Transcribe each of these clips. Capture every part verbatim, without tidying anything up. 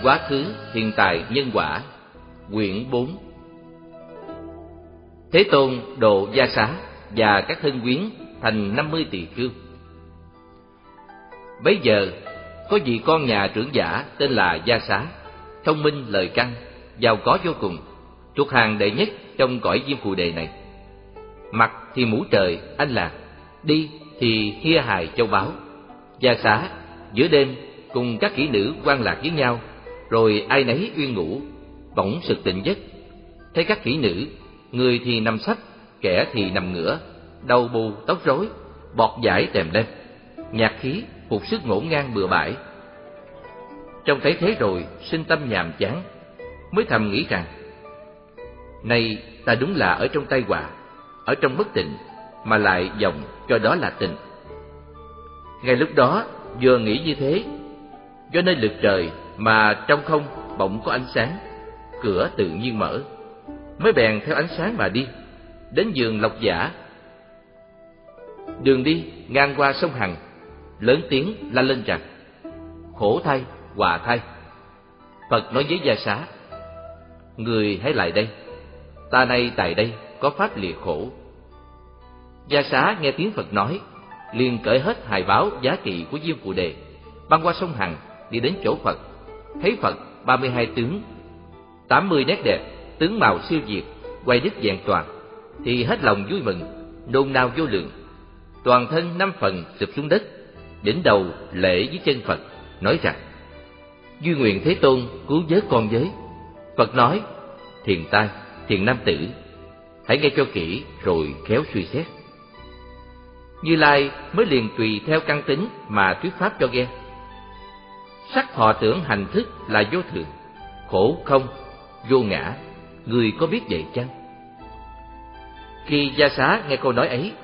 Quá khứ, hiện tại, nhân quả. Quyển bốn. Thế Tôn độ Gia Xá và các thân quyến thành năm mươi tỳ khưu. Bấy giờ có vị con nhà trưởng giả tên là Gia Xá, thông minh lời căn, giàu có vô cùng, thuộc hàng đệ nhất trong cõi Diêm Phù Đề này. Mặc thì mũ trời, anh lạc, đi thì hia hài châu báu. Gia Xá giữa đêm cùng các kỹ nữ quan lạc với nhau, rồi ai nấy uyên ngủ, bỗng sực tỉnh giấc. Thấy các kỹ nữ, người thì nằm sấp, kẻ thì nằm ngửa, đầu bù tóc rối, bọt dãi tèm lên, nhạc khí phục sức ngổn ngang bừa bãi. Trông thấy thế rồi sinh tâm nhàm chán, mới thầm nghĩ rằng: này, ta đúng là ở trong tai họa, ở trong bất tịnh mà lại vọng cho đó là tịnh. Ngay lúc đó vừa nghĩ như thế, do nơi lực trời mà trong không bỗng có ánh sáng, cửa tự nhiên mở, mới bèn theo ánh sáng mà đi đến vườn Lộc Giả. Đường đi ngang qua sông Hằng, lớn tiếng la lên rằng: khổ thay, hòa thay. Phật nói với Gia Xá: người hãy lại đây, ta nay tại đây có pháp lìa khổ. Gia Xá nghe tiếng Phật nói, liền cởi hết hài báu giá trị của Diêm Phù Đề, băng qua sông Hằng đi đến chỗ Phật. Thấy Phật ba mươi hai tướng, tám mươi nét đẹp, tướng mạo siêu việt, quay đích vẹn toàn, thì hết lòng vui mừng, nôn nao vô lượng. Toàn thân năm phần sụp xuống đất, đỉnh đầu lễ với chân Phật, nói rằng: duy nguyện Thế Tôn cứu vớt con với. Phật nói: thiền tai, thiền nam tử, hãy nghe cho kỹ rồi khéo suy xét. Như Lai mới liền tùy theo căn tính mà thuyết pháp cho nghe. Sắc thọ tưởng hành thức là vô thường, khổ không, vô ngã, người có biết vậy chăng? Khi Gia Xá nghe câu nói ấy,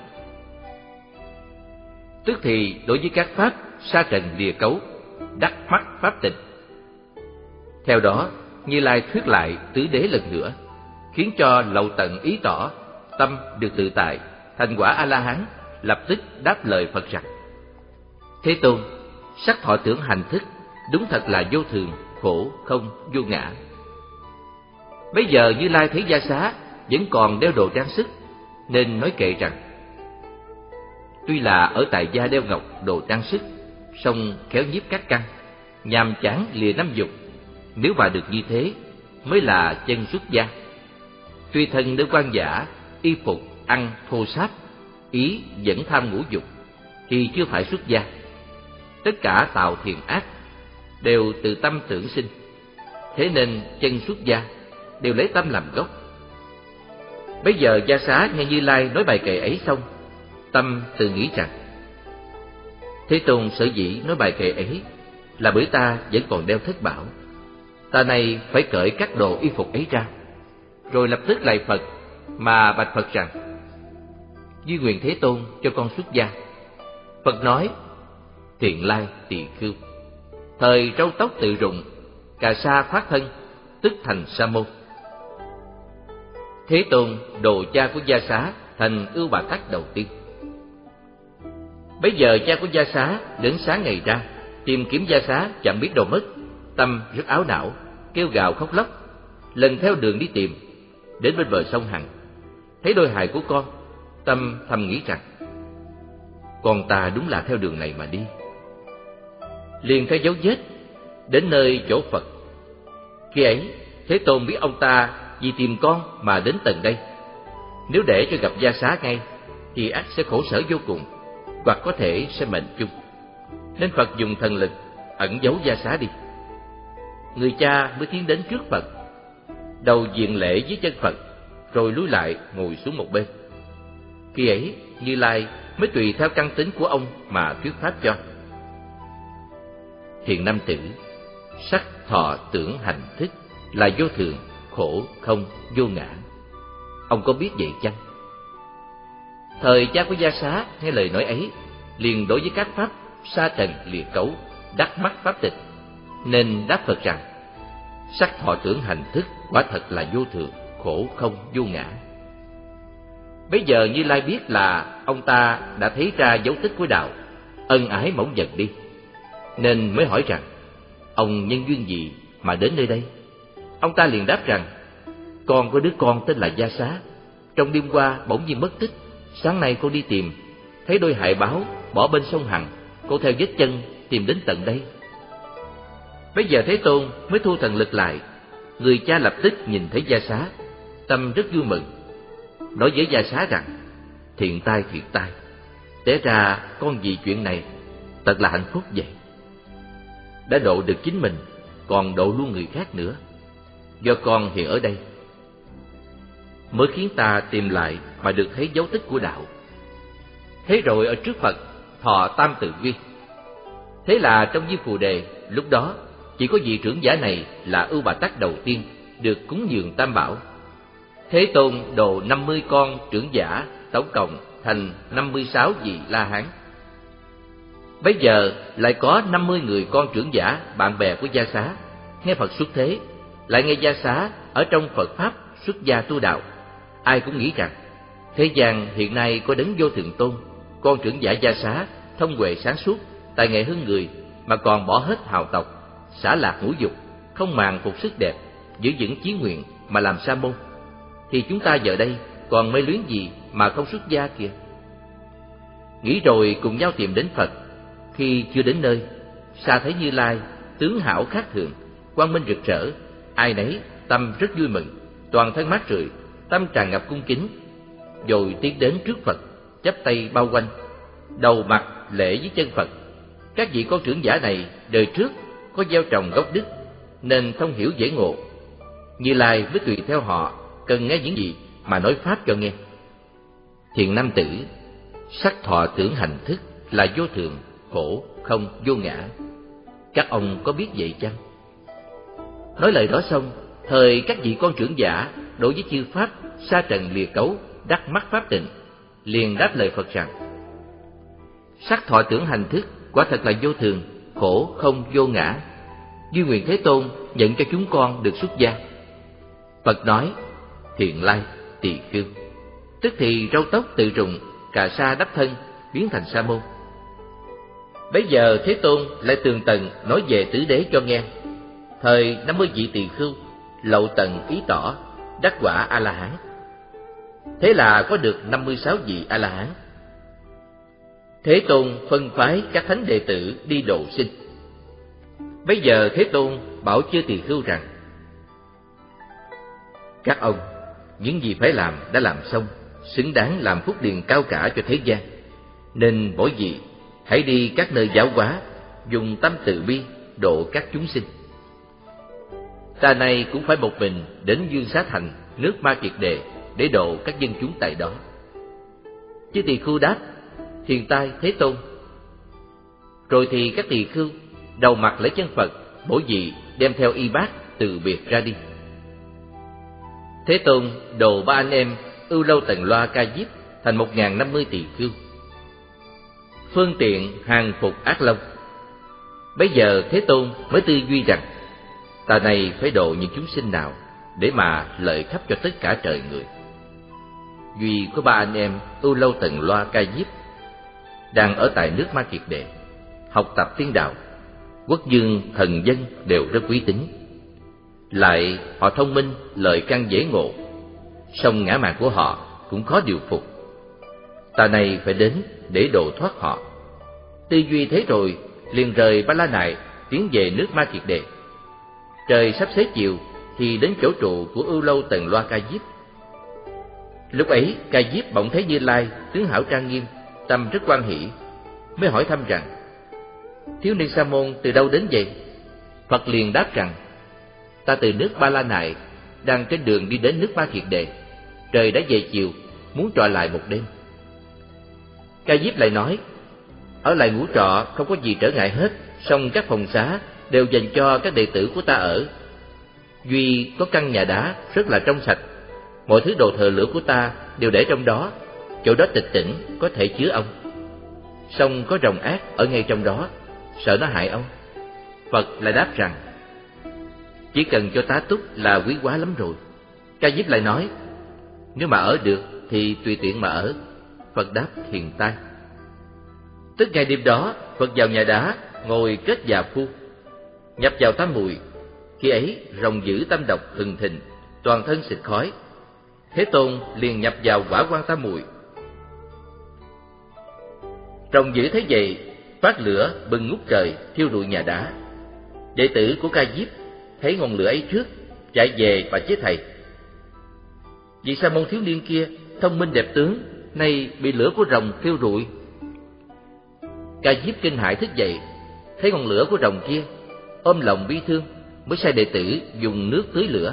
tức thì đối với các pháp sa trần lìa cấu, đắc mắt pháp tịnh. Theo đó, Như Lai thuyết lại tứ đế lần nữa, khiến cho lậu tận ý tỏ, tâm được tự tại, thành quả A La Hán. Lập tức đáp lời Phật rằng: Thế Tôn, sắc thọ tưởng hành thức đúng thật là vô thường, khổ không, vô ngã. Bây giờ Như Lai thấy Gia Xá vẫn còn đeo đồ trang sức, nên nói kệ rằng: tuy là ở tại gia đeo ngọc đồ trang sức, song khéo nhiếp các căn, nhàm chán lìa năm dục. Nếu mà được như thế, mới là chân xuất gia. Tuy thân nơi quan giả, y phục ăn thô sáp, ý vẫn tham ngũ dục, thì chưa phải xuất gia. Tất cả tạo thiện ác đều từ tâm tưởng sinh, thế nên chân xuất gia đều lấy tâm làm gốc. Bây giờ Gia Xá nghe Như Lai nói bài kệ ấy xong, tâm tự nghĩ rằng: Thế Tôn sở dĩ nói bài kệ ấy là bởi ta vẫn còn đeo thất bảo, ta này phải cởi các đồ y phục ấy ra. Rồi lập tức lạy Phật mà bạch Phật rằng: duy nguyện Thế Tôn cho con xuất gia. Phật nói: thiện lai tỳ khưu, thời râu tóc tự rụng, cà sa khoác thân, tức thành sa môn. Thế Tôn độ cha của Gia Xá thành Ưu Bà Tắc đầu tiên. Bấy giờ cha của Gia Xá đến sáng ngày ra, tìm kiếm Gia Xá chẳng biết đâu mất, tâm rất áo não, kêu gào khóc lóc. Lần theo đường đi tìm, đến bên bờ sông Hằng, thấy đôi hài của con, tâm thầm nghĩ rằng: con ta đúng là theo đường này mà đi. Liền theo dấu vết đến nơi chỗ Phật. Khi ấy Thế Tôn biết ông ta vì tìm con mà đến tận đây, nếu để cho gặp Gia Xá ngay thì ắt sẽ khổ sở vô cùng, hoặc có thể sẽ mệnh chung. Nên Phật dùng thần lực ẩn giấu Gia Xá đi. Người cha mới tiến đến trước Phật, đầu diện lễ với chân Phật, rồi lui lại ngồi xuống một bên. Khi ấy Như Lai mới tùy theo căn tính của ông mà thuyết pháp cho: thiện nam tử, sắc thọ tưởng hành thức là vô thường, khổ không, vô ngã. Ông có biết vậy chăng? Thời cha của Gia Xá nghe lời nói ấy, liền đối với các pháp sa trần lìa cấu, đắc mắt pháp tịch, nên đáp Phật rằng: sắc thọ tưởng hành thức quả thật là vô thường, khổ không, vô ngã. Bây giờ Như Lai biết là ông ta đã thấy ra dấu tích của đạo, ân ái mỏng dần đi, nên mới hỏi rằng: ông nhân duyên gì mà đến nơi đây? Ông ta liền đáp rằng: Con có đứa con tên là Gia Xá, trong đêm qua bỗng nhiên mất tích. Sáng nay con đi tìm, thấy đôi hại báo bỏ bên sông Hằng, con theo vết chân tìm đến tận đây. Bây giờ Thế Tôn mới thu thần lực lại. Người cha lập tức nhìn thấy Gia Xá, tâm rất vui mừng, nói với Gia Xá rằng: Thiện tai, thiện tai, té ra con vì chuyện này thật là hạnh phúc vậy. Đã độ được chính mình, còn độ luôn người khác nữa. Do con hiện ở đây mới khiến ta tìm lại mà được thấy dấu tích của đạo. Thế rồi ở trước Phật thọ tam tự viên. Thế là trong Di Phù Đề, lúc đó chỉ có vị trưởng giả này là Ưu Bà Tắc đầu tiên được cúng dường Tam Bảo. Thế Tôn độ năm mươi con trưởng giả, tổng cộng thành năm mươi sáu vị La Hán. Bây giờ lại có năm mươi người con trưởng giả, bạn bè của Gia Xá, nghe Phật xuất thế, lại nghe Gia Xá ở trong Phật Pháp xuất gia tu đạo. Ai cũng nghĩ rằng thế gian hiện nay có Đấng Vô Thượng Tôn, con trưởng giả Gia Xá thông huệ sáng suốt, tài nghệ hơn người, mà còn bỏ hết hào tộc, xả lạc ngũ dục, không màng phục sức đẹp, giữ vững chí nguyện mà làm sa môn. Thì chúng ta giờ đây còn mê luyến gì mà không xuất gia kìa. Nghĩ rồi cùng nhau tìm đến Phật. Khi chưa đến nơi, xa thấy Như Lai tướng hảo khác thường, quang minh rực rỡ, ai nấy tâm rất vui mừng, toàn thân mát rượi, tâm tràn ngập cung kính, rồi tiến đến trước Phật, chắp tay bao quanh, đầu mặt lễ với chân Phật. Các vị con trưởng giả này đời trước có gieo trồng gốc đức, nên thông hiểu dễ ngộ. Như Lai mới tùy theo họ cần nghe những gì mà nói pháp cho nghe. Thiện nam tử, sắc thọ tưởng hành thức là vô thường, khổ, không, vô ngã. Các ông có biết vậy chăng? Nói lời đó xong, thời các vị con trưởng giả đối với chư pháp sa trần lìa cấu, đắc mắc pháp tịnh, liền đáp lời Phật rằng: Sắc thọ tưởng hành thức quả thật là vô thường, khổ, không, vô ngã. Duy nguyện Thế Tôn nhận cho chúng con được xuất gia. Phật nói: Thiện lai, tỳ khưu. Tức thì râu tóc tự rụng, cà sa đắp thân, biến thành sa môn. Bấy giờ Thế Tôn lại tường tận nói về tứ đế cho nghe. Thời năm mươi vị tỳ khưu lậu tận ý tỏ, đắc quả A La Hán. Thế là có được năm mươi sáu vị A La Hán. Thế Tôn phân phái các thánh đệ tử đi độ sinh. Bây giờ Thế Tôn bảo chư tỳ khưu rằng: Các ông, những gì phải làm đã làm xong, xứng đáng làm phúc điền cao cả cho thế gian, nên mỗi vị hãy đi các nơi giáo hóa, dùng tâm từ bi độ các chúng sinh. Ta này cũng phải một mình đến Dương Xá Thành, nước Ma Kiệt Đề, để độ các dân chúng tại đó. Chư tỳ khưu đáp: Thiền tai Thế Tôn. Rồi thì các tỳ khưu đầu mặt lễ chân Phật, mỗi vị đem theo y bát từ biệt ra đi. Thế Tôn độ ba anh em Ưu Lâu Tần Loa Ca Diếp thành một ngàn năm mươi tỳ khưu, phương tiện hàng phục ác long. Bây giờ Thế Tôn mới tư duy rằng: Ta này phải độ những chúng sinh nào để mà lợi khắp cho tất cả trời người. Duy có ba anh em Ưu Lâu Tần Loa Ca Diếp đang ở tại nước Ma Kiệt Đệ, học tập tiên đạo, quốc dương thần dân đều rất quý tín. Lại họ thông minh, lợi căn dễ ngộ, song ngã mạn của họ cũng khó điều phục. Ta này phải đến để độ thoát họ. Tư duy thế rồi, liền rời Ba La Nại tiến về nước Ma Kiệt Đề. Trời sắp xế chiều thì đến chỗ trụ của Ưu Lâu Tần Loa Ca Diếp. Lúc ấy Ca Diếp bỗng thấy Như Lai tướng hảo trang nghiêm, tâm rất hoan hỷ, mới hỏi thăm rằng: Thiếu niên Sa môn từ đâu đến vậy? Phật liền đáp rằng: Ta từ nước Ba La Nại, đang trên đường đi đến nước Ma Kiệt Đề. Trời đã về chiều, muốn trọ lại một đêm. Ca Diếp lại nói: Ở lại ngủ trọ không có gì trở ngại hết, song các phòng xá đều dành cho các đệ tử của ta ở. Duy có căn nhà đá rất là trong sạch, mọi thứ đồ thờ lửa của ta đều để trong đó, chỗ đó tịch tĩnh, có thể chứa ông. Song có rồng ác ở ngay trong đó, sợ nó hại ông. Phật lại đáp rằng: Chỉ cần cho tá túc là quý quá lắm rồi. Ca Diếp lại nói: Nếu mà ở được thì tùy tiện mà ở. Phật đáp: Thiền tai. Tức ngày đêm đó, Phật vào nhà đá ngồi kết già phu, nhập vào tám mùi, Khi ấy rồng dữ tâm độc hừng thình, toàn thân xịt khói. Thế Tôn liền nhập vào hỏa quan tam muội. Rồng dữ thấy vậy, phát lửa bừng ngút trời, thiêu rụi nhà đá. Đệ tử của Ca Diếp thấy ngọn lửa ấy trước, chạy về và chế thầy. Vị Sa môn thiếu niên kia thông minh đẹp tướng, nay bị lửa của rồng thiêu rụi. Ca Diếp kinh hãi thức dậy, thấy ngọn lửa của rồng kia, ôm lòng bi thương, mới sai đệ tử dùng nước tưới lửa.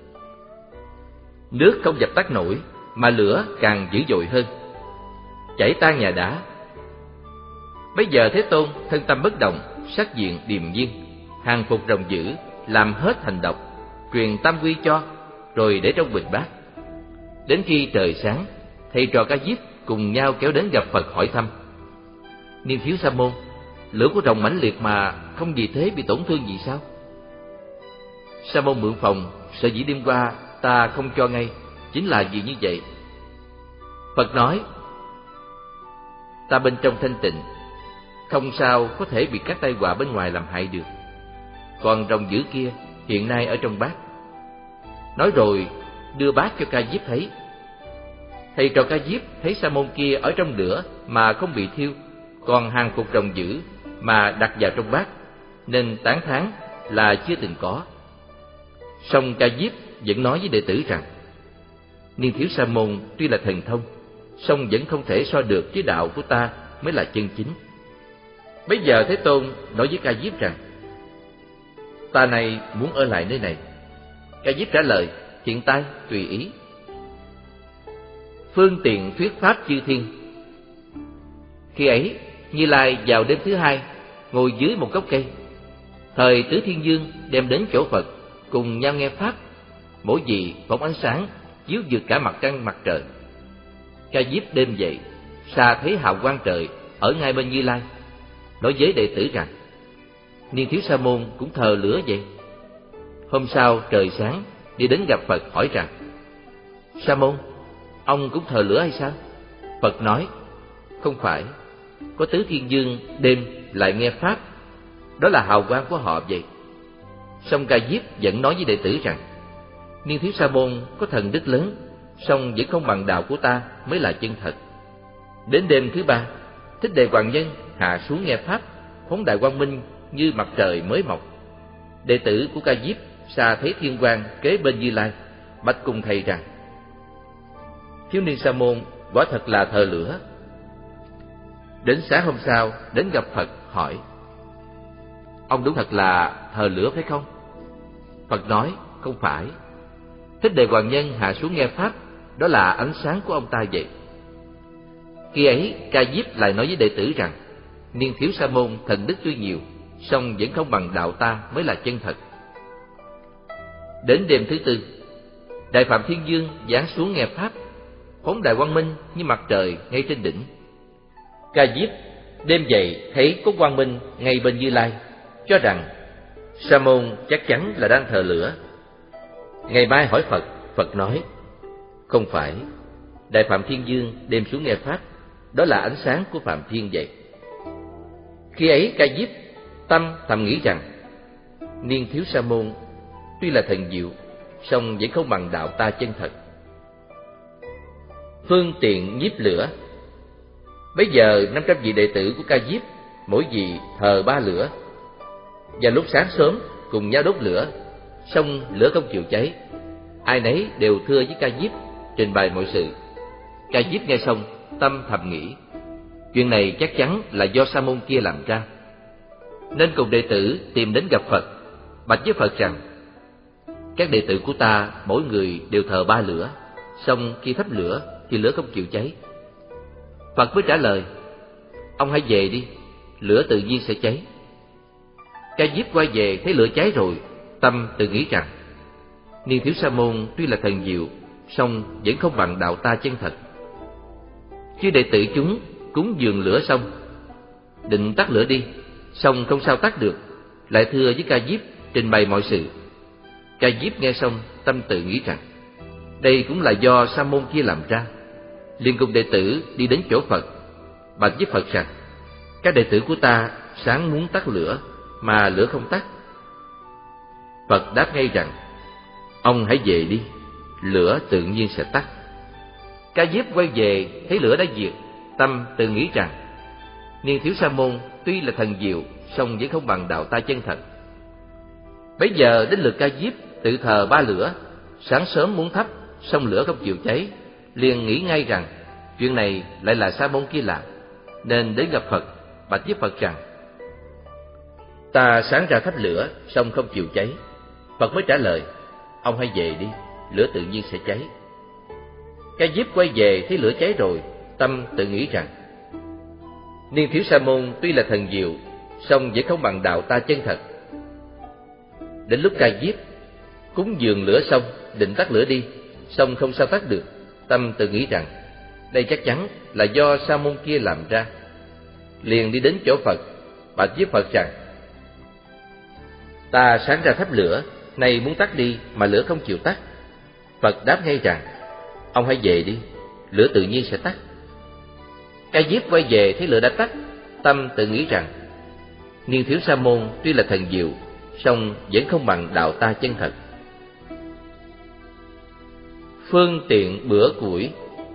Nước không dập tắt nổi, mà lửa càng dữ dội hơn, chảy tan nhà đá. Bây giờ Thế Tôn thân tâm bất động, sắc diện điềm nhiên, hàng phục rồng dữ, làm hết hành độc, truyền tam quy cho, rồi để trong bình bát. Đến khi trời sáng, thầy trò Ca Diếp cùng nhau kéo đến gặp Phật hỏi thăm: Niên thiếu Sa môn, lửa của rồng mãnh liệt mà không vì thế bị tổn thương gì sao? Sa môn mượn phòng, sở dĩ đêm qua ta không cho ngay, chính là vì như vậy. Phật nói: Ta bên trong thanh tịnh, không sao có thể bị các tai họa bên ngoài làm hại được. Còn rồng dữ kia hiện nay ở trong bát. Nói rồi đưa bát cho Ca Diếp thấy. Thầy trò Ca Diếp thấy Sa môn kia ở trong lửa mà không bị thiêu, còn hàng phục rồng dữ mà đặt vào trong bát, nên tán thán là chưa từng có. Song Ca Diếp vẫn nói với đệ tử rằng: Niên thiếu Sa môn tuy là thần thông, song vẫn không thể so được với đạo của ta mới là chân chính. Bây giờ Thế Tôn nói với Ca Diếp rằng: Ta này muốn ở lại nơi này. Ca Diếp trả lời: Hiện tại tùy ý. Phương tiện thuyết pháp chư thiên. Khi ấy Như Lai vào đêm thứ hai, ngồi dưới một gốc cây. Thời Tứ Thiên Vương đem đến chỗ Phật, cùng nhau nghe pháp. Mỗi vị phóng ánh sáng chiếu vượt cả mặt trăng mặt trời. Ca Diếp đêm dậy, xa thấy hào quang trời ở ngay bên Như Lai, nói với đệ tử rằng: Niên thiếu Sa môn cũng thờ lửa vậy. Hôm sau trời sáng, đi đến gặp Phật hỏi rằng: Sa môn, ông cũng thờ lửa hay sao? Phật nói: Không phải, có Tứ Thiên Vương đêm lại nghe pháp, đó là hào quang của họ vậy. Song Ca Diếp vẫn nói với đệ tử rằng: Niên thiếu Sa môn có thần đức lớn, song vẫn không bằng đạo của ta mới là chân thật. Đến đêm thứ ba, Thích Đề Hoàng Nhân hạ xuống nghe pháp, phóng đại quang minh như mặt trời mới mọc. Đệ tử của Ca Diếp xa thấy thiên quang kế bên Như Lai, bạch cùng thầy rằng: Thiếu niên Sa môn quả thật là thờ lửa. Đến sáng hôm sau đến gặp Phật hỏi: Ông đúng thật là thờ lửa phải không? Phật nói: Không phải. Thích Đề Hoàng Nhân hạ xuống nghe pháp, đó là ánh sáng của ông ta vậy. Khi ấy Ca Diếp lại nói với đệ tử rằng: Niên thiếu Sa môn thần đức tuy nhiều, song vẫn không bằng đạo ta mới là chân thật. Đến đêm thứ tư, Đại Phạm Thiên Vương giáng xuống nghe pháp, phóng đại quang minh như mặt trời ngay trên đỉnh. Ca Diếp đêm dậy thấy có quang minh ngay bên Như Lai, cho rằng Sa môn chắc chắn là đang thờ lửa. Ngày mai hỏi Phật, Phật nói: Không phải, Đại Phạm Thiên Vương đêm xuống nghe pháp, đó là ánh sáng của Phạm Thiên vậy. Khi ấy Ca Diếp tâm thầm nghĩ rằng: Niên thiếu Sa môn tuy là thần diệu, song vẫn không bằng đạo ta chân thật. Phương tiện nhiếp lửa. Bây giờ năm trăm vị đệ tử của Ca Diếp, mỗi vị thờ ba lửa. Và lúc sáng sớm cùng nhau đốt lửa, song lửa không chịu cháy. Ai nấy đều thưa với Ca Diếp, trình bày mọi sự. Ca Diếp nghe xong, tâm thầm nghĩ: Chuyện này chắc chắn là do Sa môn kia làm ra. Nên cùng đệ tử tìm đến gặp Phật, bạch với Phật rằng: Các đệ tử của ta mỗi người đều thờ ba lửa, song khi thắp lửa thì lửa không chịu cháy. Phật mới trả lời: Ông hãy về đi, lửa tự nhiên sẽ cháy. Ca Diếp quay về thấy lửa cháy rồi, tâm tự nghĩ rằng: Niên thiếu Sa môn tuy là thần diệu, song vẫn không bằng đạo ta chân thật. Chư đệ tử chúng cúng dường lửa xong, định tắt lửa đi, song không sao tắt được, lại thưa với Ca Diếp, trình bày mọi sự. Ca Diếp nghe xong, tâm tự nghĩ rằng: Đây cũng là do Sa môn kia làm ra. Liền cùng đệ tử đi đến chỗ Phật, bạch với Phật rằng: Các đệ tử của ta sáng muốn tắt lửa mà lửa không tắt. Phật đáp ngay rằng: ông hãy về đi, lửa tự nhiên sẽ tắt. Ca Diếp quay về thấy lửa đã diệt, tâm tự nghĩ rằng: Niên Thiếu Sa Môn tuy là thần diệu, song vẫn không bằng đạo ta chân thật. Bấy giờ đến lượt Ca Diếp tự thờ ba lửa. Sáng sớm muốn thắp, song lửa không chịu cháy, liền nghĩ ngay rằng chuyện này lại là Sa Môn kia làm, nên đến gặp Phật, bạch với Phật rằng: ta sáng ra thắp lửa, song không chịu cháy. Phật mới trả lời: ông hãy về đi, lửa tự nhiên sẽ cháy. Ca Diếp quay về thấy lửa cháy rồi, tâm tự nghĩ rằng: Niên Thiếu Sa Môn tuy là thần diệu, song vẫn không bằng đạo ta chân thật. Đến lúc Ca Diếp cúng dường lửa xong, định tắt lửa đi, song không sao tắt được. Tâm tự nghĩ rằng đây chắc chắn là do Sa Môn kia làm ra. Liền đi đến chỗ Phật, bạch với Phật rằng: ta sáng ra thắp lửa, nay muốn tắt đi mà lửa không chịu tắt. Phật đáp ngay rằng: ông hãy về đi, lửa tự nhiên sẽ tắt. Ca Diếp quay về thấy lửa đã tắt, tâm tự nghĩ rằng: Niên Thiếu Sa Môn tuy là thần diệu, song vẫn không bằng đạo ta chân thật. Phương tiện bữa củi.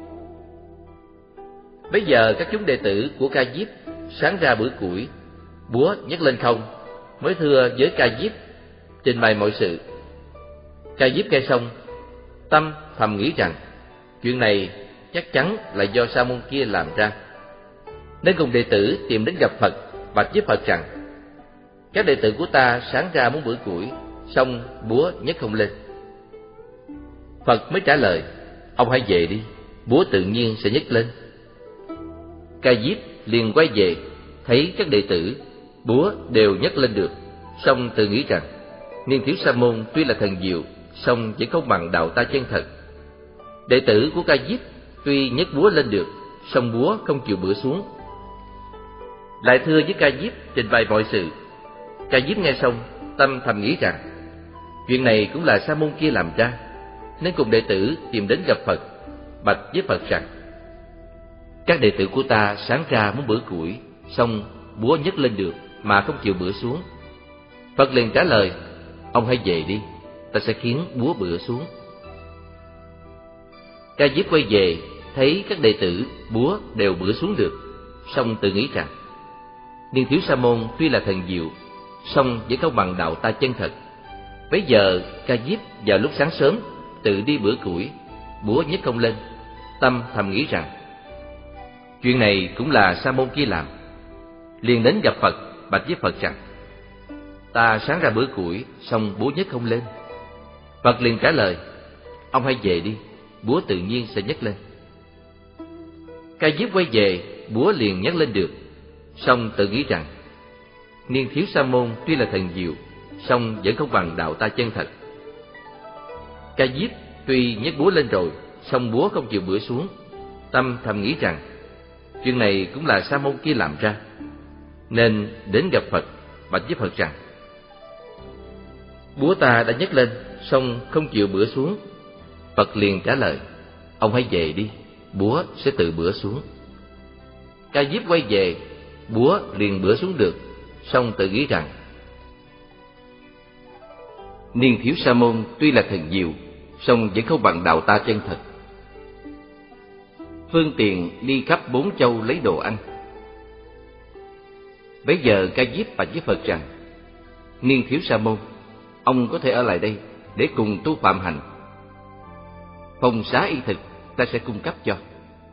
Bây giờ các chúng đệ tử của Ca Diếp sáng ra bữa củi, búa nhấc lên không, mới thưa với Ca Diếp, trình bày mọi sự. Ca Diếp nghe xong, tâm thầm nghĩ rằng chuyện này chắc chắn là do Sa Môn kia làm ra, nên cùng đệ tử tìm đến gặp Phật, bạch với Phật rằng: các đệ tử của ta sáng ra muốn bữa củi, xong búa nhấc không lên. Phật mới trả lời: ông hãy về đi, búa tự nhiên sẽ nhấc lên. Ca Diếp liền quay về thấy các đệ tử búa đều nhấc lên được, song tự nghĩ rằng Niên Thiếu Sa Môn tuy là thần diệu, song vẫn không bằng đạo ta chân thật. Đệ tử của Ca Diếp tuy nhấc búa lên được, song búa không chịu bữa xuống. Lại thưa với Ca Diếp trình bày mọi sự. Ca Diếp nghe xong, tâm thầm nghĩ rằng chuyện này cũng là Sa Môn kia làm ra, nên cùng đệ tử tìm đến gặp Phật, bạch với Phật rằng: các đệ tử của ta sáng ra muốn bữa củi, song búa nhấc lên được mà không chịu bữa xuống. Phật liền trả lời: ông hãy về đi, ta sẽ khiến búa bữa xuống. Ca Diếp quay về thấy các đệ tử búa đều bữa xuống được, song tự nghĩ rằng Niên Thiếu Sa Môn tuy là thần diệu, song vẫn không bằng đạo ta chân thật. Bấy giờ Ca Diếp vào lúc sáng sớm tự đi bữa củi, búa nhấc không lên. Tâm thầm nghĩ rằng chuyện này cũng là Sa Môn kia làm. Liền đến gặp Phật, bạch với Phật rằng: ta sáng ra bữa củi, song búa nhấc không lên. Phật liền trả lời: ông hãy về đi, búa tự nhiên sẽ nhấc lên. Ca Diếp quay về, búa liền nhấc lên được, song tự nghĩ rằng Niên Thiếu Sa Môn tuy là thần diệu, song vẫn không bằng đạo ta chân thật. Ca Diếp tuy nhấc búa lên rồi, song búa không chịu bữa xuống. Tâm thầm nghĩ rằng chuyện này cũng là Sa Môn kia làm ra, nên đến gặp Phật, bạch với Phật rằng: búa ta đã nhấc lên, song không chịu bữa xuống. Phật liền trả lời: ông hãy về đi, búa sẽ tự bữa xuống. Ca Diếp quay về, búa liền bữa xuống được, song tự nghĩ rằng Niên Thiếu Sa Môn tuy là thần diệu, song vẫn không bằng đạo ta chân thật. Phương tiện đi khắp bốn châu lấy đồ ăn. Bấy giờ Ca Diếp bạch với Phật rằng: Niên Thiếu Sa Môn, ông có thể ở lại đây để cùng tu phạm hành. Phòng xá y thực ta sẽ cung cấp cho.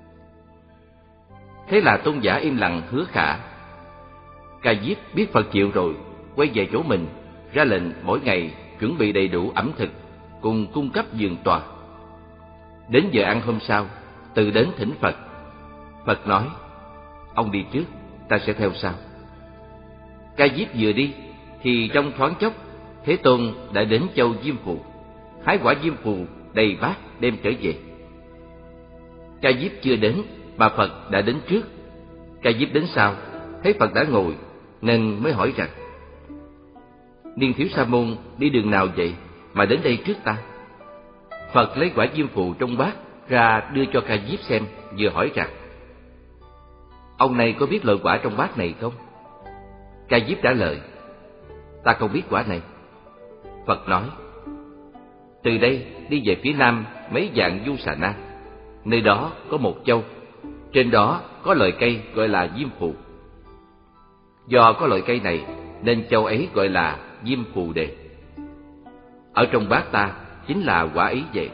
Thế là tôn giả im lặng hứa khả. Ca Diếp biết Phật chịu rồi, quay về chỗ mình, ra lệnh mỗi ngày chuẩn bị đầy đủ ẩm thực, cùng cung cấp giường tòa. Đến giờ ăn hôm sau, tự đến thỉnh Phật. Phật nói: ông đi trước, ta sẽ theo sau. Ca Diếp vừa đi thì trong thoáng chốc, Thế Tôn đã đến châu Diêm Phù, hái quả diêm phù đầy bát đem trở về. Ca Diếp chưa đến mà Phật đã đến trước. Ca Diếp đến sau, thấy Phật đã ngồi nên mới hỏi rằng: Niên Thiếu Sa Môn đi đường nào vậy mà đến đây trước ta? Phật lấy quả diêm phù trong bát ra đưa cho Ca Diếp xem, vừa hỏi rằng: ông này có biết loại quả trong bát này không? Ca Diếp trả lời: ta không biết quả này. Phật nói: từ đây đi về phía nam mấy vạn du xà na, nơi đó có một châu, trên đó có loài cây gọi là diêm phù. Do có loại cây này nên châu ấy gọi là diêm phù đề. Ở trong bát ta chính là quả ấy về.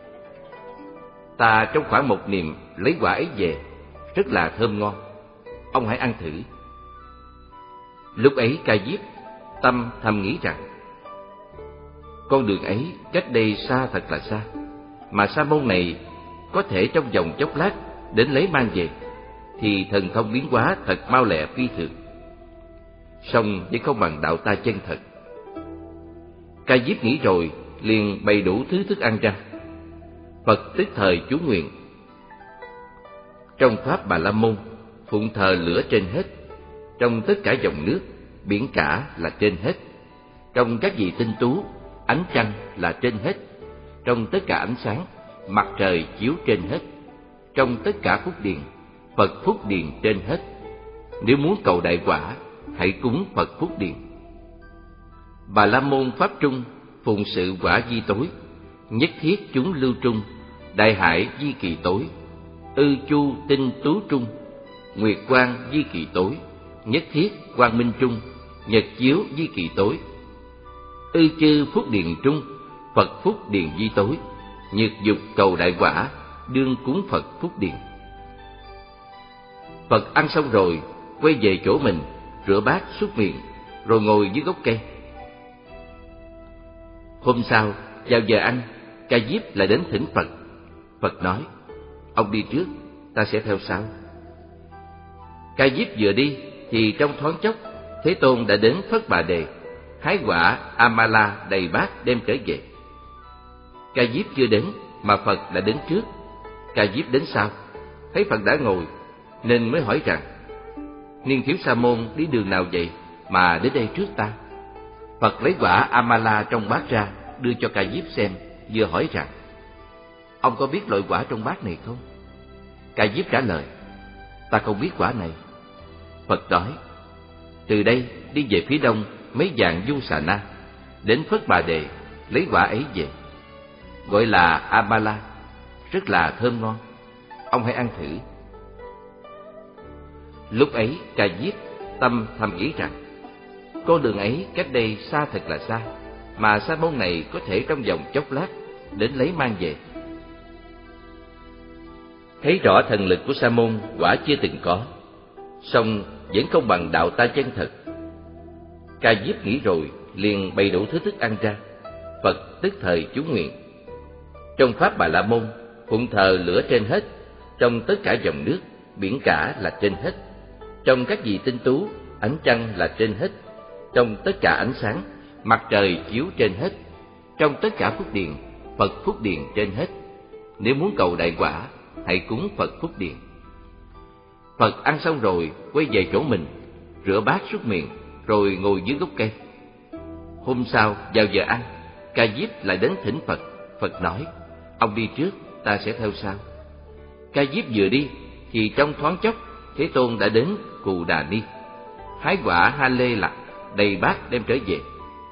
Ta trong khoảng một niệm lấy quả ấy về, rất là thơm ngon. Ông hãy ăn thử. Lúc ấy Ca Diếp tâm thầm nghĩ rằng: con đường ấy cách đây xa thật là xa, mà Sa môn này có thể trong vòng chốc lát đến lấy mang về, thì thần thông biến hóa thật mau lẹ phi thường. Song vẫn không bằng đạo ta chân thật. Ca Diếp nghĩ rồi liền bày đủ thứ thức ăn ra. Phật tức thời chú nguyện: trong pháp Bà La Môn phụng thờ lửa trên hết, trong tất cả dòng nước, biển cả là trên hết, trong các vị tinh tú, ánh trăng là trên hết, trong tất cả ánh sáng, mặt trời chiếu trên hết, trong tất cả phúc điền, Phật phúc điền trên hết. Nếu muốn cầu đại quả, hãy cúng Phật phúc điền. Bà La Môn pháp trung phụng sự quả di tối, nhất thiết chúng lưu trung, đại hải di kỳ tối, ư chu tinh tú trung, nguyệt quang di kỳ tối, nhất thiết quang minh trung, nhật chiếu di kỳ tối, ư chư phúc điền trung, Phật phúc điền di tối, nhược dục cầu đại quả, đương cúng Phật phúc điền. Phật ăn xong rồi quay về chỗ mình, rửa bát súc miệng, rồi ngồi dưới gốc cây. Hôm sau vào giờ ăn, Ca Diếp lại đến thỉnh Phật. Phật nói: ông đi trước, ta sẽ theo sau. Ca Diếp vừa đi thì trong thoáng chốc, Thế Tôn đã đến Phất Bà Đề, hái quả Amala đầy bát đem trở về. Ca Diếp chưa đến mà Phật đã đến trước. Ca Diếp đến sau, thấy Phật đã ngồi nên mới hỏi rằng: niên thiếu Sa môn đi đường nào vậy mà đến đây trước ta? Phật lấy quả Amala trong bát ra đưa cho Ca Diếp xem, vừa hỏi rằng: ông có biết loại quả trong bát này không? Ca Diếp trả lời: ta không biết quả này. Phật nói: từ đây đi về phía đông mấy vạn du xà na, đến Phất Bà Đề lấy quả ấy về, gọi là Amala, rất là thơm ngon. Ông hãy ăn thử. Lúc ấy Ca Diếp tâm thầm nghĩ rằng: con đường ấy cách đây xa thật là xa, mà Sa môn này có thể trong vòng chốc lát đến lấy mang về. Thấy rõ thần lực của Sa môn quả chưa từng có, song vẫn không bằng đạo ta chân thật. Ca Diếp nghĩ rồi liền bày đủ thứ thức ăn ra. Phật tức thời chú nguyện: trong pháp Bà La Môn phụng thờ lửa trên hết, trong tất cả dòng nước, biển cả là trên hết, trong các vị tinh tú, ánh trăng là trên hết, trong tất cả ánh sáng, mặt trời chiếu trên hết, trong tất cả phúc điền, Phật phúc điền trên hết. Nếu muốn cầu đại quả, hãy cúng Phật phúc điền. Phật ăn xong rồi quay về chỗ mình, rửa bát súc miệng, rồi ngồi dưới gốc cây. Hôm sau vào giờ ăn, Ca Diếp lại đến thỉnh Phật. Phật nói: ông đi trước, ta sẽ theo sau. Ca Diếp vừa đi thì trong thoáng chốc, Thế Tôn đã đến Cù Đà Ni, hái quả Ha Lê Lạc đầy bát đem trở về.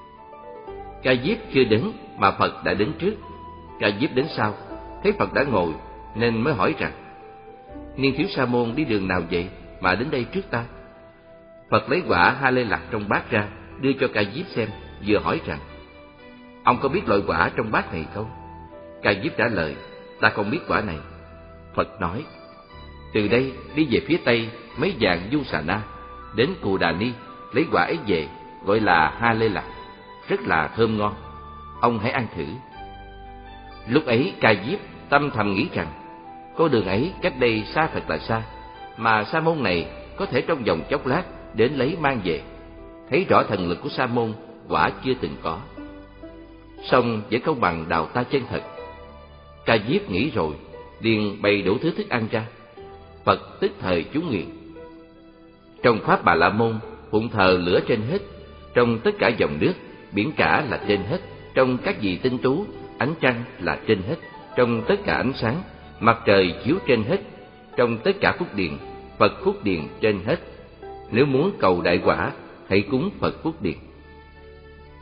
Ca Diếp chưa đến mà Phật đã đến trước. Ca Diếp đến sau, thấy Phật đã ngồi nên mới hỏi rằng: niên thiếu Sa môn đi đường nào vậy mà đến đây trước ta? Phật lấy quả Ha Lê Lạc trong bát ra đưa cho Ca Diếp xem, vừa hỏi rằng: ông có biết loại quả trong bát này không? Ca Diếp trả lời: ta không biết quả này. Phật nói: từ đây đi về phía tây mấy vạn du xà na, đến Cù Đà Ni lấy quả ấy về, gọi là Ha Lê Lạc, rất là thơm ngon. Ông hãy ăn thử. Lúc ấy Ca Diếp tâm thầm nghĩ rằng: con đường ấy cách đây xa thật là xa, mà Sa môn này có thể trong vòng chốc lát đến lấy mang về. Thấy rõ thần lực của Sa môn quả chưa từng có, song vẫn không bằng đạo ta chân thật. Ca Diếp nghĩ rồi liền bày đủ thứ thức ăn ra. Phật tức thời chú nguyện: trong pháp Bà La Môn phụng thờ lửa trên hết, trong tất cả dòng nước, biển cả là trên hết, trong các vị tinh tú, ánh trăng là trên hết, trong tất cả ánh sáng, mặt trời chiếu trên hết, trong tất cả phúc điền, Phật phúc điền trên hết. Nếu muốn cầu đại quả, hãy cúng Phật phúc điền.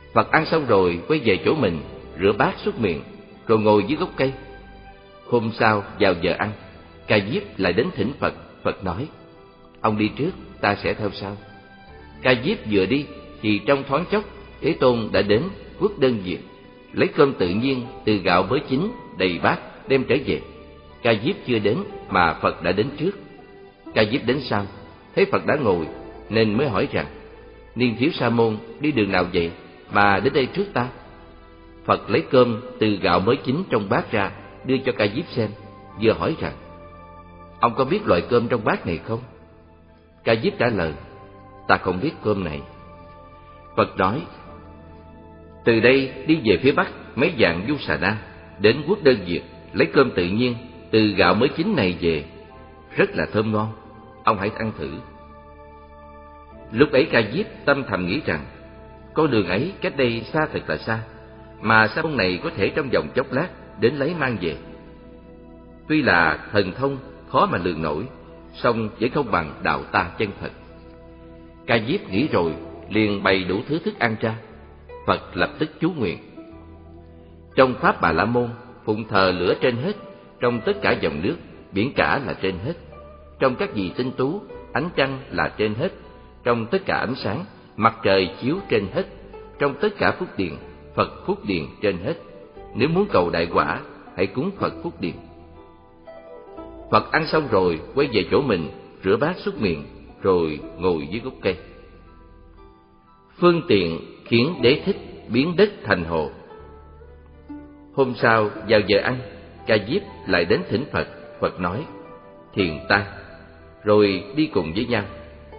Phật ăn xong rồi quay về chỗ mình, rửa bát súc miệng, rồi ngồi dưới gốc cây. Hôm sau vào giờ ăn, Ca Diếp lại đến thỉnh Phật. Phật nói: ông đi trước, ta sẽ theo sau. Ca Diếp vừa đi thì trong thoáng chốc, Thế Tôn đã đến Quốc Đơn Diệt, lấy cơm tự nhiên từ gạo mới chín đầy bát đem trở về. Ca Diếp chưa đến mà Phật đã đến trước. Ca Diếp đến sau, thấy Phật đã ngồi nên mới hỏi rằng: Niên Thiếu Sa Môn đi đường nào vậy mà đến đây trước ta? Phật lấy cơm từ gạo mới chín trong bát ra đưa cho Ca Diếp xem, vừa hỏi rằng: ông có biết loại cơm trong bát này không? Ca Diếp trả lời: ta không biết cơm này. Phật nói: từ đây đi về phía bắc mấy vạn du xà na, đến Quốc Đơn Diệt, lấy cơm tự nhiên từ gạo mới chín này về, rất là thơm ngon, ông hãy ăn thử. Lúc ấy Ca Diếp tâm thầm nghĩ rằng: con đường ấy cách đây xa thật là xa, mà Sa Môn này có thể trong vòng chốc lát đến lấy mang về. Tuy là thần thông khó mà lường nổi, song vẫn không bằng đạo ta chân thật. Ca Diếp nghĩ rồi liền bày đủ thứ thức ăn ra. Phật lập tức chú nguyện: trong pháp Bà La Môn phụng thờ lửa trên hết, trong tất cả dòng nước biển cả là trên hết, trong các vị tinh tú ánh trăng là trên hết, trong tất cả ánh sáng mặt trời chiếu trên hết, trong tất cả phúc điền Phật phúc điền trên hết. Nếu muốn cầu đại quả, hãy cúng Phật phúc điền. Phật ăn xong rồi quay về chỗ mình, rửa bát súc miệng, rồi ngồi dưới gốc cây. Phương tiện khiến Đế Thích biến đất thành hồ. Hôm sau vào giờ ăn, Ca Diếp lại đến thỉnh Phật. Phật nói: thiền ta, rồi đi cùng với nhau.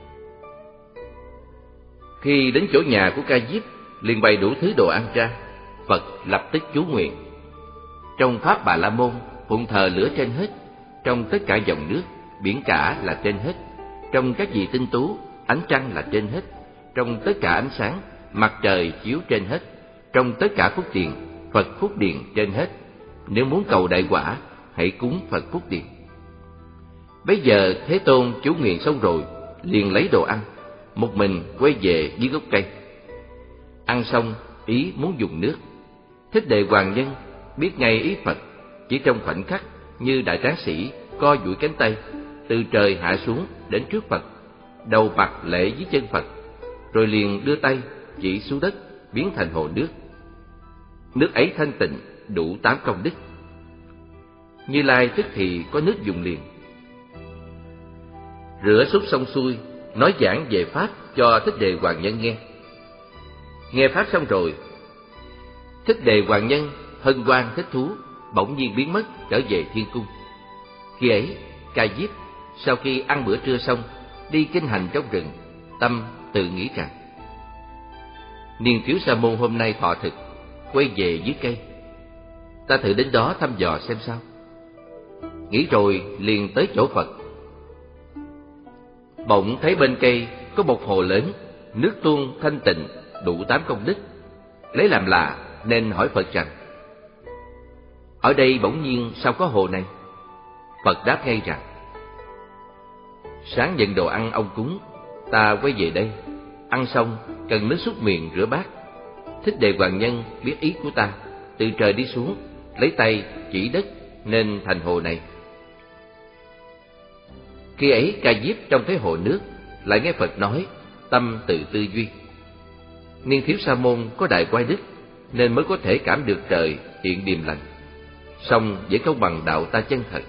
Khi đến chỗ nhà của Ca Diếp, liền bày đủ thứ đồ ăn ra. Phật lập tức chú nguyện: trong pháp Bà La Môn phụng thờ lửa trên hết, trong tất cả dòng nước biển cả là trên hết, trong các vị tinh tú ánh trăng là trên hết, trong tất cả ánh sáng mặt trời chiếu trên hết, trong tất cả phúc điền Phật phúc điền trên hết. Nếu muốn cầu đại quả, hãy cúng Phật phúc điền. Bấy giờ Thế Tôn chú nguyện xong rồi, liền lấy đồ ăn, một mình quay về dưới gốc cây. Ăn xong ý muốn dùng nước. Thích Đề Hoàng Nhân biết ngay ý Phật, chỉ trong khoảnh khắc như đại tráng sĩ co duỗi cánh tay, từ trời hạ xuống đến trước Phật, đầu mặt lễ dưới chân Phật, rồi liền đưa tay chỉ xuống đất, biến thành hồ nước. Nước ấy thanh tịnh, đủ tám công đức. Như Lai tức thì có nước dùng liền. Rửa súc xong xuôi, nói giảng về pháp cho Thích Đề Hoàng Nhân nghe. Nghe pháp xong rồi, Thích Đề Hoàng Nhân hân hoan thích thú, bỗng nhiên biến mất trở về thiên cung. Khi ấy Ca Diếp sau khi ăn bữa trưa xong, đi kinh hành trong rừng, tâm tự nghĩ rằng: Niên Thiếu Sa Môn hôm nay thọ thực, quay về dưới cây, ta thử đến đó thăm dò xem sao. Nghĩ rồi liền tới chỗ Phật. Bỗng thấy bên cây có một hồ lớn, nước tuôn thanh tịnh, đủ tám công đức. Lấy làm lạ nên hỏi Phật rằng: ở đây bỗng nhiên sao có hồ này? Phật đáp ngay rằng: sáng nhận đồ ăn ông cúng, ta quay về đây, ăn xong cần nước súc miệng rửa bát. Thích Đề Hoàng Nhân biết ý của ta, từ trời đi xuống, lấy tay chỉ đất nên thành hồ này. Khi ấy Ca Diếp trông thấy hồ nước, lại nghe Phật nói, tâm tự tư duy: Niên Thiếu Sa Môn có đại quay đức, nên mới có thể cảm được trời hiện điềm lành, song vẫn không bằng đạo ta chân thật.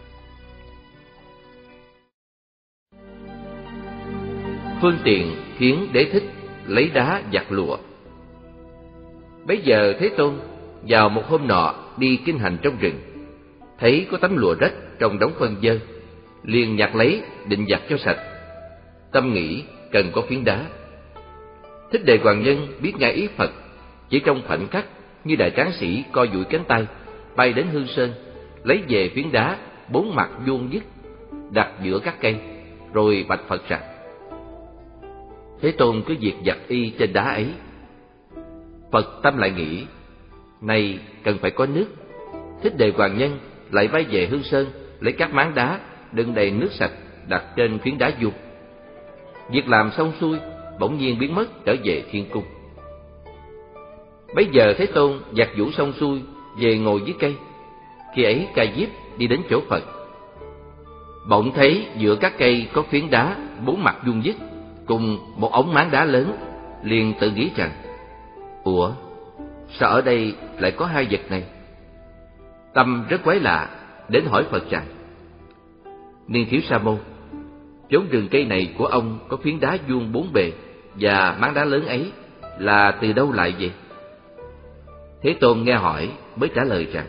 Phương tiện khiến Đế Thích lấy đá giặt lụa. Bấy giờ Thế Tôn vào một hôm nọ đi kinh hành trong rừng, thấy có tấm lụa rách trong đống phân dơ, liền nhặt lấy định giặt cho sạch. Tâm nghĩ cần có phiến đá. Thích Đề Hoàng Nhân biết ngay ý Phật, chỉ trong khoảnh khắc như đại tráng sĩ co duỗi cánh tay, bay đến hư sơn, lấy về phiến đá bốn mặt vuông vức, đặt giữa các cây, rồi bạch Phật rằng: Thế Tôn cứ việc giặt y trên đá ấy. Phật tâm lại nghĩ, này cần phải có nước. Thích Đề Hoàng Nhân lại bay về hư sơn, lấy các máng đá đựng đầy nước sạch đặt trên phiến đá vuông. Việc làm xong xuôi, bỗng nhiên biến mất trở về thiên cung. Bấy giờ Thế Tôn giặt giũ xong xuôi, về ngồi dưới cây. Khi ấy Ca Diếp đi đến chỗ Phật. Bỗng thấy giữa các cây có phiến đá bốn mặt vuông vức cùng một ống máng đá lớn, liền tự nghĩ rằng: ủa, sao ở đây lại có hai vật này? Tâm rất quái lạ, đến hỏi Phật rằng: Niên Thiếu Sa Môn, chốn rừng cây này của ông có phiến đá vuông bốn bề và máng đá lớn ấy là từ đâu lại vậy? Thế Tôn nghe hỏi mới trả lời rằng: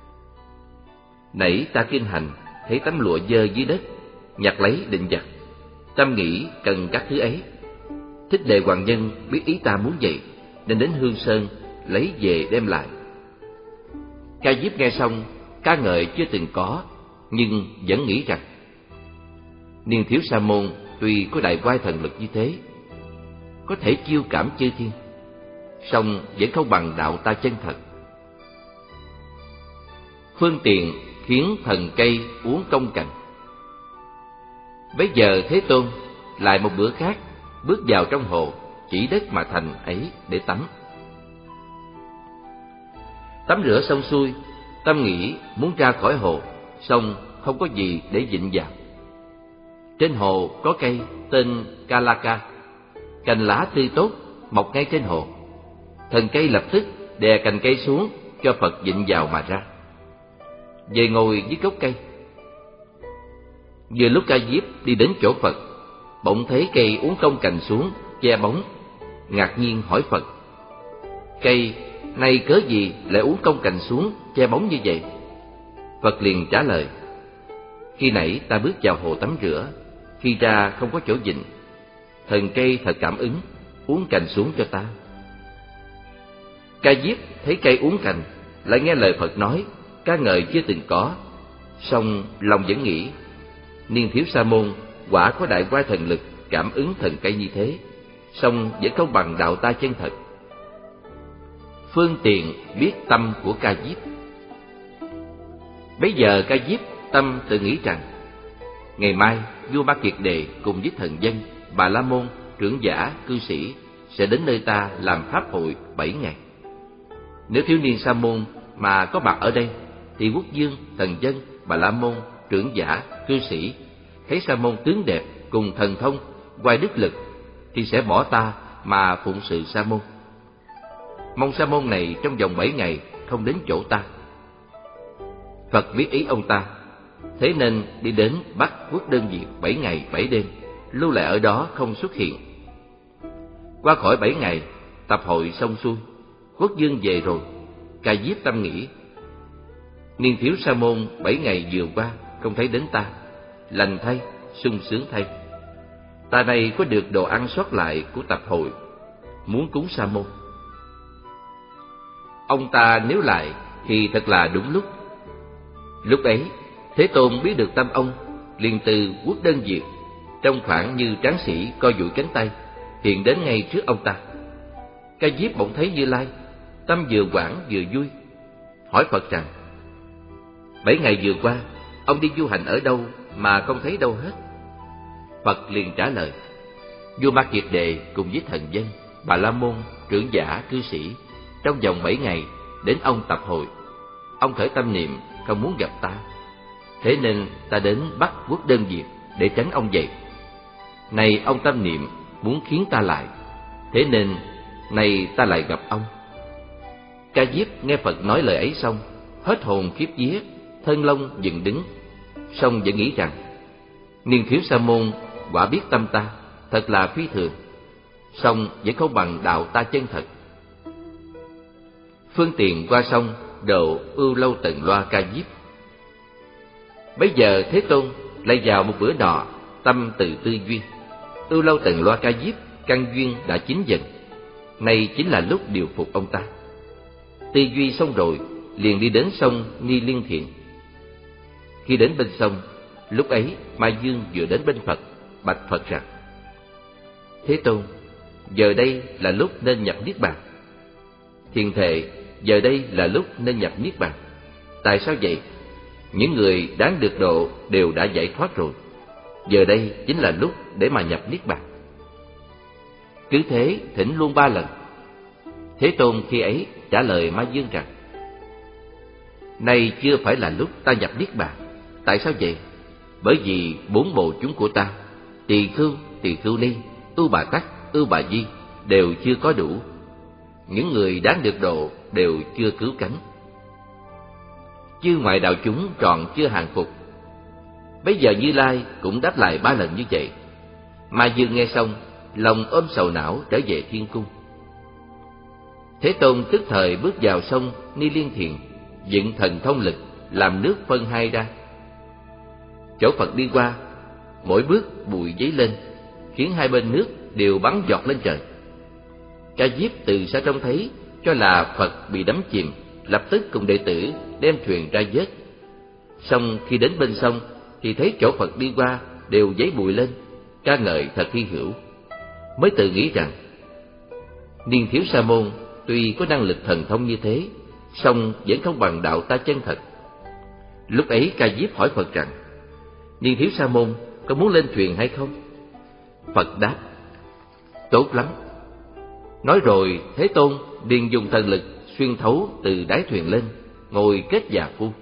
nãy ta kinh hành thấy tấm lụa dơ dưới đất, nhặt lấy định giặt, tâm nghĩ cần các thứ ấy. Thích Đề Hoàng Nhân biết ý ta muốn vậy, nên đến Hương Sơn lấy về đem lại. Ca Diếp nghe xong ca ngợi chưa từng có, nhưng vẫn nghĩ rằng: Niên Thiếu Sa Môn tuy có đại oai thần lực như thế, có thể chiêu cảm chư thiên, song vẫn không bằng đạo ta chân thật. Phương tiện khiến thần cây uống công cành. Bấy giờ Thế Tôn lại một bữa khác bước vào trong hồ chỉ đất mà thành ấy để tắm. Tắm rửa xong xuôi, tâm nghĩ muốn ra khỏi hồ, song không có gì để vịn vào. Trên hồ có cây tên Kalaka, cành lá tươi tốt mọc ngay trên hồ. Thần cây lập tức đè cành cây xuống cho Phật vịn vào mà ra. Về ngồi dưới gốc cây. Vừa lúc Ca Diếp đi đến chỗ Phật, bỗng thấy cây uốn cong cành xuống che bóng, ngạc nhiên hỏi Phật: cây này cớ gì lại uốn cong cành xuống che bóng như vậy? Phật liền trả lời: khi nãy ta bước vào hồ tắm rửa, khi ra không có chỗ vịn, thần cây thật cảm ứng, uốn cành xuống cho ta. Ca Diếp thấy cây uốn cành, lại nghe lời Phật nói ca ngợi chưa từng có, song lòng vẫn nghĩ: Niên Thiếu Sa Môn quả có đại oai thần lực cảm ứng thần cây như thế, song vẫn không bằng đạo ta chân thật. Phương tiện biết tâm của Ca Diếp. Bấy giờ Ca Diếp tâm tự nghĩ rằng: ngày mai vua Ba Kiệt Đề cùng với thần dân, Bà La Môn, trưởng giả, cư sĩ sẽ đến nơi ta làm pháp hội bảy ngày. Nếu thiếu niên Sa Môn mà có mặt ở đây, thì quốc vương, thần dân, Bà La Môn, trưởng giả, cư sĩ thấy Sa Môn tướng đẹp cùng thần thông, oai đức lực, thì sẽ bỏ ta mà phụng sự Sa Môn. Mong Sa Môn này trong vòng bảy ngày không đến chỗ ta. Phật biết ý ông ta, thế nên đi đến Bắc Quốc Đơn Diệt bảy ngày bảy đêm, lưu lại ở đó không xuất hiện. Qua khỏi bảy ngày, tập hội xong xuôi, quốc vương về rồi. Ca Diếp tâm nghĩ: Niên Thiếu Sa Môn bảy ngày vừa qua không thấy đến ta, lành thay, sung sướng thay. Ta này có được đồ ăn sót lại của tập hội, muốn cúng Sa Môn. Ông ta nếu lại thì thật là đúng lúc. Lúc ấy Thế Tôn biết được tâm ông, liền từ Quốc Đơn Diệt trong khoảng như tráng sĩ co duỗi cánh tay, hiện đến ngay trước ông ta. Ca Diếp bỗng thấy Như Lai, tâm vừa hoảng vừa vui, hỏi Phật rằng: bảy ngày vừa qua ông đi du hành ở đâu mà không thấy đâu hết? Phật liền trả lời: vua Ma Kiệt Đề cùng với thần dân, Bà La Môn, trưởng giả, cư sĩ trong vòng bảy ngày đến ông tập hội. Ông khởi tâm niệm không muốn gặp ta, thế nên ta đến Bắc Quốc Đơn Diệt để tránh ông vậy. Này ông tâm niệm muốn khiến ta lại, thế nên này ta lại gặp ông. Ca Diếp nghe Phật nói lời ấy xong, hết hồn khiếp vía, thân lông dựng đứng, song vẫn nghĩ rằng: Niên Thiếu Sa Môn quả biết tâm ta, thật là phi thường, song vẫn không bằng đạo ta chân thật. Phương tiện qua sông, độ Ưu Lâu Tần Loa Ca Diếp. Bấy giờ Thế Tôn lại vào một bữa nọ, tâm từ tư duyên. Ưu Lâu Tần Loa Ca Diếp căn duyên đã chín dần, nay chính là lúc điều phục ông ta. Tư duy xong rồi, liền đi đến sông Ni Liên Thiện. Khi đến bên sông, lúc ấy Ma Dương vừa đến bên Phật, bạch Phật rằng: Thế Tôn, giờ đây là lúc nên nhập niết bàn. Thiền thệ, giờ đây là lúc nên nhập niết bàn. Tại sao vậy? Những người đáng được độ đều đã giải thoát rồi, giờ đây chính là lúc để mà nhập niết bàn. Cứ thế thỉnh luôn ba lần. Thế Tôn khi ấy trả lời Ma Dương rằng: Nay chưa phải là lúc ta nhập niết bàn. Tại sao vậy? Bởi vì bốn bộ chúng của ta, Tỳ Khưu, Tỳ Khưu Ni, Ưu Bà Tắc, Ưu Bà Di đều chưa có đủ. Những người đáng được độ đều chưa cứu cánh. Chư ngoại đạo chúng trọn chưa hàng phục. Bây giờ Như Lai cũng đáp lại ba lần như vậy. Ma Dương nghe xong, lòng ôm sầu não trở về thiên cung. Thế Tôn tức thời bước vào sông Ni Liên Thiền, dựng thần thông lực làm nước phân hai ra. Chỗ Phật đi qua, mỗi bước bụi giấy lên, khiến hai bên nước đều bắn giọt lên trời. Ca Diếp từ xa trông thấy, cho là Phật bị đắm chìm, lập tức cùng đệ tử đem thuyền ra vớt. Xong khi đến bên sông thì thấy chỗ Phật đi qua đều giấy bụi lên, ca ngợi thật hy hữu. Mới tự nghĩ rằng Niên Thiếu Sa Môn tuy có năng lực thần thông như thế, song vẫn không bằng đạo ta chân thật. Lúc ấy Ca Diếp hỏi Phật rằng: Niên Thiếu Sa Môn có muốn lên thuyền hay không? Phật đáp: Tốt lắm. Nói rồi Thế Tôn liền dùng thần lực xuyên thấu từ đáy thuyền lên, ngồi kết già phu.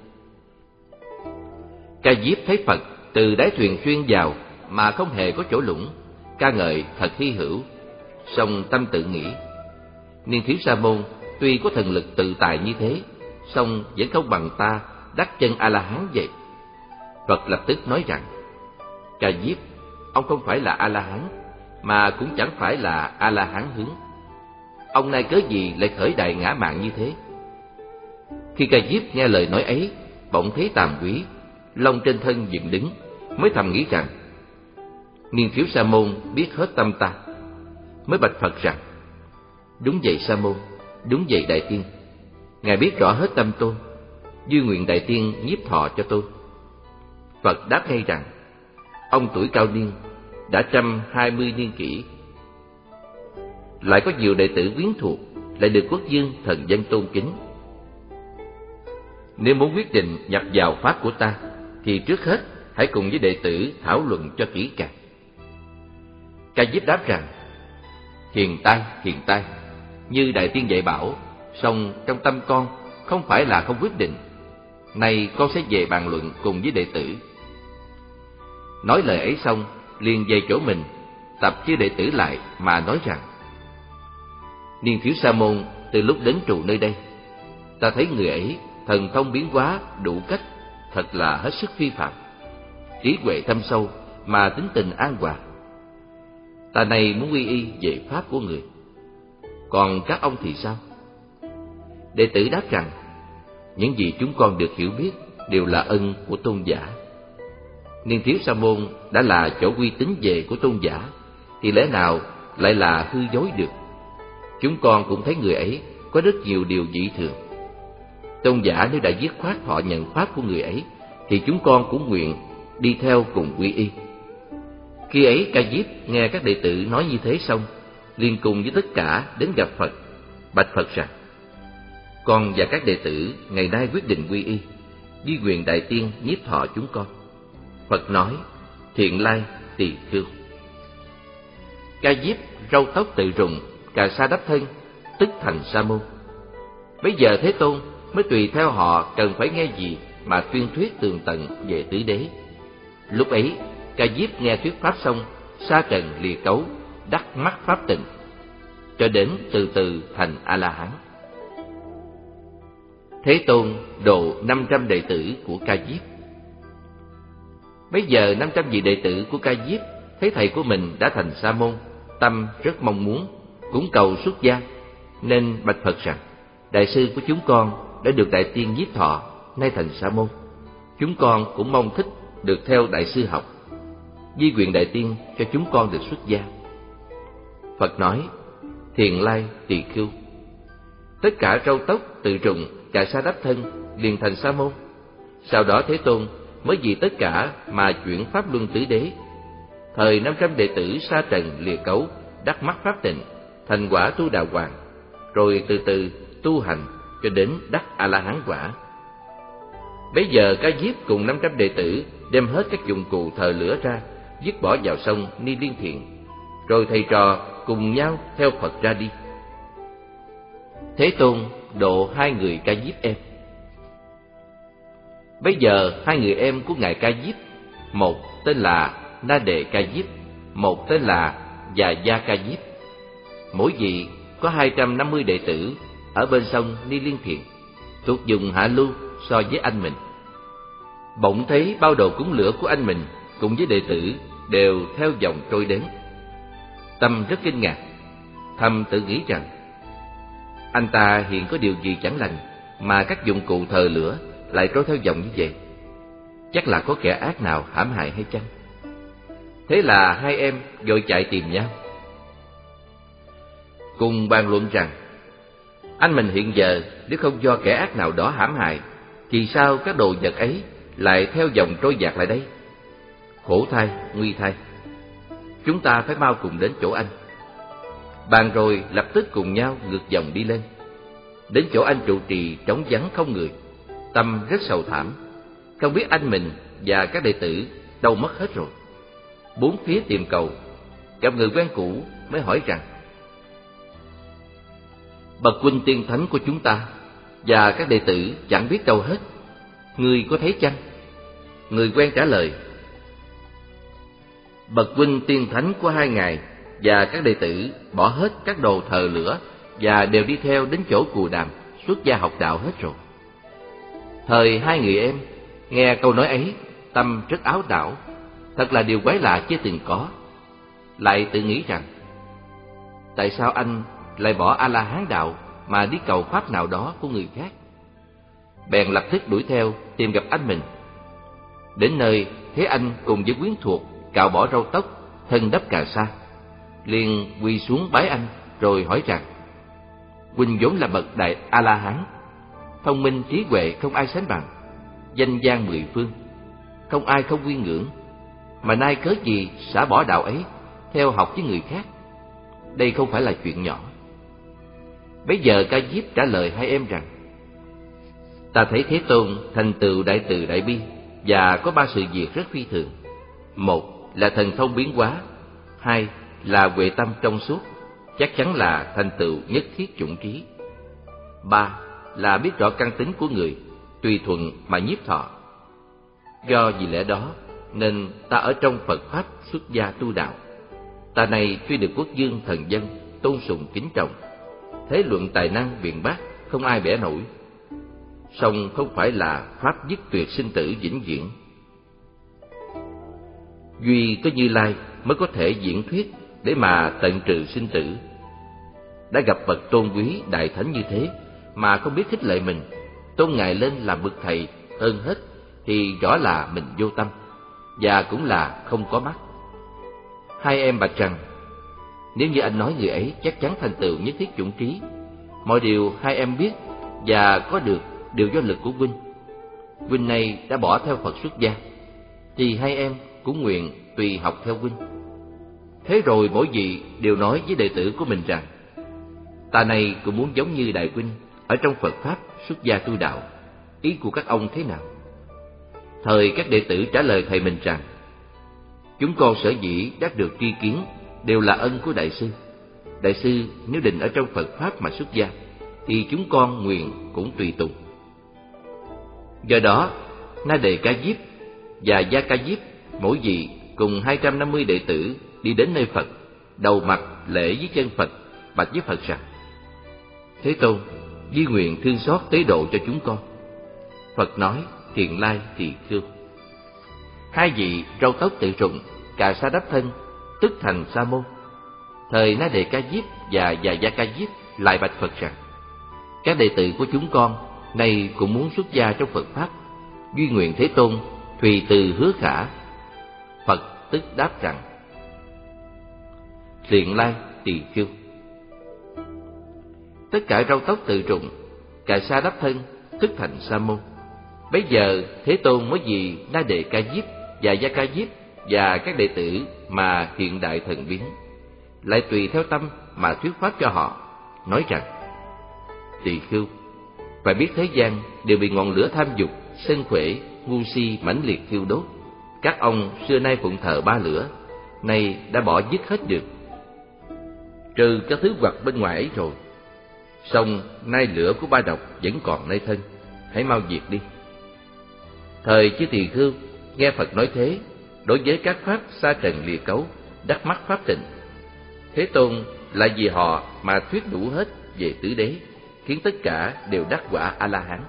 Ca Diếp thấy Phật từ đáy thuyền xuyên vào mà không hề có chỗ lũng, ca ngợi thật hy hữu. Song tâm tự nghĩ: Niên Thiếu Sa Môn tuy có thần lực tự tại như thế, song vẫn không bằng ta đắc chân A La Hán vậy. Phật lập tức nói rằng: Ca Diếp, ông không phải là A La Hán, mà cũng chẳng phải là A La Hán hướng. Ông nay cớ gì lại khởi đại ngã mạn như thế? Khi Ca Diếp nghe lời nói ấy, bỗng thấy tàm quý, lông trên thân dựng đứng, mới thầm nghĩ rằng: Niên Thiếu Sa Môn biết hết tâm ta. Mới bạch Phật rằng: Đúng vậy Sa Môn, đúng vậy Đại Tiên. Ngài biết rõ hết tâm tôi, duy nguyện Đại Tiên nhiếp thọ cho tôi. Phật đáp ngay rằng: Ông tuổi cao niên, đã trăm hai mươi niên kỷ, lại có nhiều đệ tử quyến thuộc, lại được quốc vương thần dân tôn kính. Nếu muốn quyết định nhập vào pháp của ta, thì trước hết hãy cùng với đệ tử thảo luận cho kỹ càng. Ca Diếp đáp rằng: Hiền tai, hiền tai, như Đại Tiên dạy bảo, song trong tâm con không phải là không quyết định. Nay con sẽ về bàn luận cùng với đệ tử. Nói lời ấy xong, liền về chỗ mình, tập chư đệ tử lại mà nói rằng: Niên Thiếu Sa Môn từ lúc đến trụ nơi đây, ta thấy người ấy thần thông biến hóa đủ cách, thật là hết sức phi phạm. Trí huệ thâm sâu mà tính tình an hòa. Ta này muốn quy y về pháp của người. Còn các ông thì sao? Đệ tử đáp rằng: Những gì chúng con được hiểu biết đều là ân của tôn giả. Niên Thiếu Sa Môn đã là chỗ uy tín về của tôn giả, thì lẽ nào lại là hư dối được? Chúng con cũng thấy người ấy có rất nhiều điều dị thường. Tôn giả nếu đã dứt khoát họ nhận pháp của người ấy, thì chúng con cũng nguyện đi theo cùng quy y. Khi ấy Ca Diếp nghe các đệ tử nói như thế xong, liền cùng với tất cả đến gặp Phật, bạch Phật rằng: Con và các đệ tử ngày nay quyết định quy y, duy quyền Đại Tiên nhiếp thọ chúng con. Phật nói: Thiện lai, Tỳ Khưu. Ca Diếp râu tóc tự rụng, cà sa đắp thân, tức thành Sa Môn. Bây giờ Thế Tôn mới tùy theo họ cần phải nghe gì mà tuyên thuyết tường tận về tứ đế. Lúc ấy Ca Diếp nghe thuyết pháp xong, sa trần lìa cấu, đắc mắc pháp tịnh, cho đến từ từ thành A La Hán. Thế Tôn độ năm trăm đệ tử của Ca Diếp. Bây giờ năm trăm vị đệ tử của Ca Diếp thấy thầy của mình đã thành Sa Môn, tâm rất mong muốn, cũng cầu xuất gia, nên bạch Phật rằng: Đại sư của chúng con đã được Đại Tiên nhiếp thọ, nay thành Sa Môn. Chúng con cũng mong thích được theo Đại sư học, di nguyện Đại Tiên cho chúng con được xuất gia. Phật nói: Thiện lai, Tỳ Khưu. Tất cả râu tóc tự rụng, cà sa đắp thân, liền thành Sa Môn. Sau đó Thế Tôn mới vì tất cả mà chuyển pháp luân tứ đế. Thời năm trăm đệ tử sa trần lìa cấu, đắc mắc pháp tịnh, thành quả tu đà hoàng, rồi từ từ tu hành cho đến đắc A La Hán quả. Bấy giờ Ca Diếp cùng năm trăm đệ tử đem hết các dụng cụ thờ lửa ra, dứt bỏ vào sông Ni Liên Thiện, rồi thầy trò cùng nhau theo Phật ra đi. Thế Tôn độ hai người Ca Diếp em. Bây giờ hai người em của ngài Ca Diếp, một tên là Na Đề Ca Diếp, một tên là Già Gia Ca Diếp, mỗi vị có hai trăm năm mươi đệ tử ở bên sông Ni Liên Thiền, thuộc vùng hạ lưu so với anh mình. Bỗng thấy bao đồ cúng lửa của anh mình cùng với đệ tử đều theo dòng trôi đến. Tâm rất kinh ngạc, thầm tự nghĩ rằng anh ta hiện có điều gì chẳng lành mà các dụng cụ thờ lửa lại trôi theo dòng như vậy. Chắc là có kẻ ác nào hãm hại hay chăng? Thế là hai em vội chạy tìm nhau, cùng bàn luận rằng anh mình hiện giờ nếu không do kẻ ác nào đó hãm hại thì sao các đồ vật ấy lại theo dòng trôi dạt lại đây? Khổ thay, nguy thay, chúng ta phải mau cùng đến chỗ anh. Bàn rồi lập tức cùng nhau ngược dòng đi lên. Đến chỗ anh trụ trì trống vắng không người, tâm rất sầu thảm, không biết anh mình và các đệ tử đâu mất hết rồi. Bốn phía tìm cầu, gặp người quen cũ mới hỏi rằng: bậc huynh tiên thánh của chúng ta và các đệ tử chẳng biết đâu hết, ngươi có thấy chăng? Người quen trả lời: bậc huynh tiên thánh của hai ngài và các đệ tử bỏ hết các đồ thờ lửa và đều đi theo đến chỗ Cù Đàm xuất gia học đạo hết rồi. Thời hai người em nghe câu nói ấy, tâm rất áo đảo, thật là điều quái lạ chưa từng có. Lại tự nghĩ rằng tại sao anh lại bỏ A-la-hán đạo mà đi cầu pháp nào đó của người khác? Bèn lập tức đuổi theo tìm gặp anh mình. Đến nơi thấy anh cùng với quyến thuộc cạo bỏ râu tóc, thân đắp cà sa, liền quỳ xuống bái anh rồi hỏi rằng: huynh vốn là bậc đại A-la-hán, thông minh trí huệ không ai sánh bằng, danh vang mười phương, không ai không quy ngưỡng, mà nay cớ gì xả bỏ đạo ấy theo học với người khác? Đây không phải là chuyện nhỏ. Bấy giờ Ca Diếp trả lời hai em rằng: ta thấy Thế Tôn thành tựu đại từ đại bi và có ba sự việc rất phi thường. Một là thần thông biến hóa, hai là huệ tâm trong suốt, chắc chắn là thành tựu nhất thiết chủng trí, ba là biết rõ căn tính của người, tùy thuận mà nhiếp thọ. Do vì lẽ đó nên ta ở trong Phật pháp xuất gia tu đạo. Ta này tuy được quốc vương thần dân tôn sùng kính trọng, thế luận tài năng biện bác không ai bẻ nổi, song không phải là pháp dứt tuyệt sinh tử vĩnh viễn. Duy có Như Lai mới có thể diễn thuyết để mà tận trừ sinh tử. Đã gặp bậc tôn quý đại thánh như thế mà không biết khích lệ mình, tôn ngài lên làm bậc thầy hơn hết, thì rõ là mình vô tâm và cũng là không có mắt. Hai em bạch rằng: nếu như anh nói người ấy chắc chắn thành tựu nhất thiết chủng trí, mọi điều hai em biết và có được đều do lực của huynh. Huynh này đã bỏ theo Phật xuất gia, thì hai em cũng nguyện tùy học theo huynh. Thế rồi mỗi vị đều nói với đệ tử của mình rằng: ta này cũng muốn giống như đại huynh ở trong Phật pháp xuất gia tu đạo, ý của các ông thế nào? Thời các đệ tử trả lời thầy mình rằng: chúng con sở dĩ đắc được tri kiến đều là ân của đại sư. Đại sư nếu định ở trong Phật pháp mà xuất gia, thì chúng con nguyện cũng tùy tùng. Do đó Na Đề Ca Diếp và Gia Ca Diếp mỗi vị cùng hai trăm năm mươi đệ tử đi đến nơi Phật, đầu mặt lễ với chân Phật, bạch với Phật rằng: Thế Tôn, di nguyện thương xót tế độ cho chúng con. Phật nói: Thiện lai tỳ khưu. Hai vị râu tóc tự rụng, cà sa đắp thân, tức thành sa môn. Thời Na Đề Ca Diếp và Già Gia Ca Diếp lại bạch Phật rằng: các đệ tử của chúng con nay cũng muốn xuất gia trong Phật pháp, duy nguyện Thế Tôn tùy từ hứa khả. Phật tức đáp rằng: Thiện lai tỳ khưu. Tất cả râu tóc tự rụng, cà sa đắp thân, tức thành sa môn. Bấy giờ Thế Tôn mới vì Na Đề Ca Diếp và Gia Ca Diếp và các đệ tử mà hiện đại thần biến, lại tùy theo tâm mà thuyết pháp cho họ, nói rằng: Tỳ khưu, phải biết thế gian đều bị ngọn lửa tham dục, sân khỏe, ngu si mãnh liệt thiêu đốt. Các ông xưa nay phụng thờ ba lửa, nay đã bỏ dứt hết được, trừ các thứ vật bên ngoài ấy rồi. song nay lửa của ba độc vẫn còn nơi thân, hãy mau diệt đi. Thời Chư Tỳ Khưu nghe Phật nói thế, đối với các pháp sa trần lìa cấu, đắc mắc pháp tịnh. Thế Tôn là vì họ mà thuyết đủ hết về tứ đế, khiến tất cả đều đắc quả A-la-hán.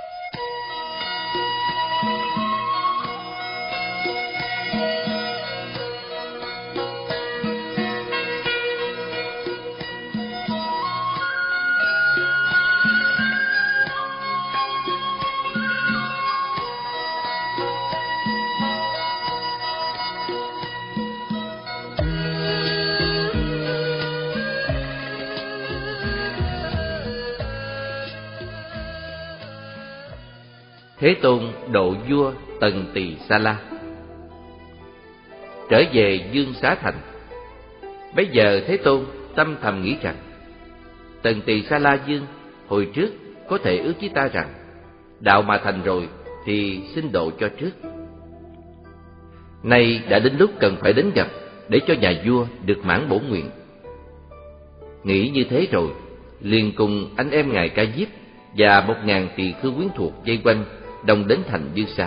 Thế Tôn độ vua Tần Tỳ Sa La. Trở về Dương Xá Thành, bấy giờ Thế Tôn tâm thầm nghĩ rằng: Tần Tỳ Sa La Dương hồi trước có thể ước với ta rằng, đạo mà thành rồi thì xin độ cho trước. Nay đã đến lúc cần phải đến gặp, để cho nhà vua được mãn bổn nguyện. Nghĩ như thế rồi, liền cùng anh em ngài Ca Diếp và một ngàn tỳ khưu quyến thuộc vây quanh, đồng đến thành Dương Xá.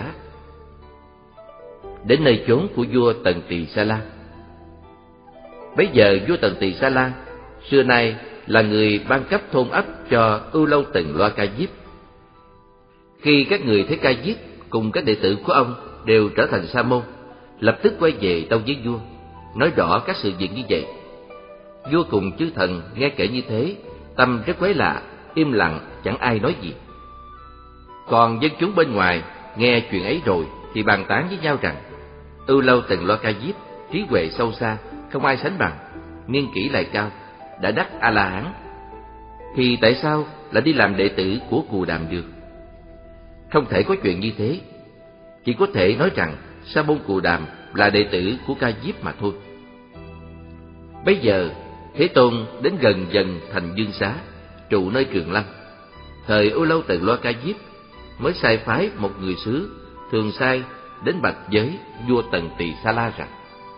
Đến nơi chốn của vua Tần Tỳ Sa La. Bấy giờ vua Tần Tỳ Sa La xưa nay là người ban cấp thôn ấp cho Ưu Lâu Tần Loa Ca Diếp. Khi các người thấy Ca Diếp cùng các đệ tử của ông đều trở thành sa môn, lập tức quay về tâu với vua, nói rõ các sự việc như vậy. Vua cùng chư thần nghe kể như thế, tâm rất quái lạ, im lặng chẳng ai nói gì. Còn dân chúng bên ngoài nghe chuyện ấy rồi thì bàn tán với nhau rằng: Ưu Lâu Tần Loa Ca Diếp trí huệ sâu xa, không ai sánh bằng, niên kỷ lại cao, đã đắc A-la-hán, thì tại sao lại đi làm đệ tử của Cù Đàm được? Không thể có chuyện như thế. Chỉ có thể nói rằng Sa môn Cù Đàm là đệ tử của Ca Diếp mà thôi. Bấy giờ Thế Tôn đến gần dần thành Dương Xá, trụ nơi Trường Lâm. Thời Ưu Lâu Tần Loa Ca Diếp mới sai phái một người sứ thường sai đến bạch với vua Tần Tỳ Sa La rằng: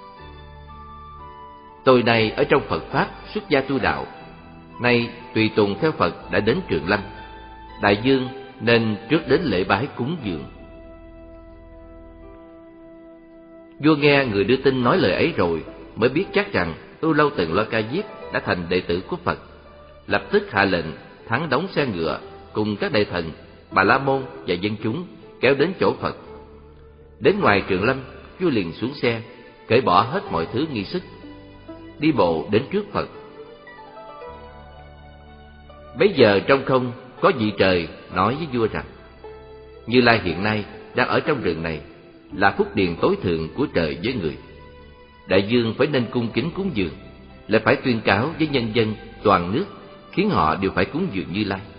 Tôi nay ở trong Phật pháp xuất gia tu đạo, nay tùy tùng theo Phật đã đến Trường Lâm, đại dương nên trước đến lễ bái cúng dường. Vua nghe người đưa tin nói lời ấy rồi, mới biết chắc rằng Ưu Lâu Tần Loa Ca Diếp đã thành đệ tử của Phật, lập tức hạ lệnh thắng đóng xe ngựa cùng các đại thần, Bà La Môn và dân chúng kéo đến chỗ Phật. Đến ngoài Trường Lâm, vua liền xuống xe, cởi bỏ hết mọi thứ nghi sức, đi bộ đến trước Phật. Bấy giờ trong không có vị trời nói với vua rằng: Như Lai hiện nay đang ở trong rừng này, là phúc điền tối thượng của trời với người. Đại dương phải nên cung kính cúng dường, lại phải tuyên cáo với nhân dân toàn nước, khiến họ đều phải cúng dường Như Lai.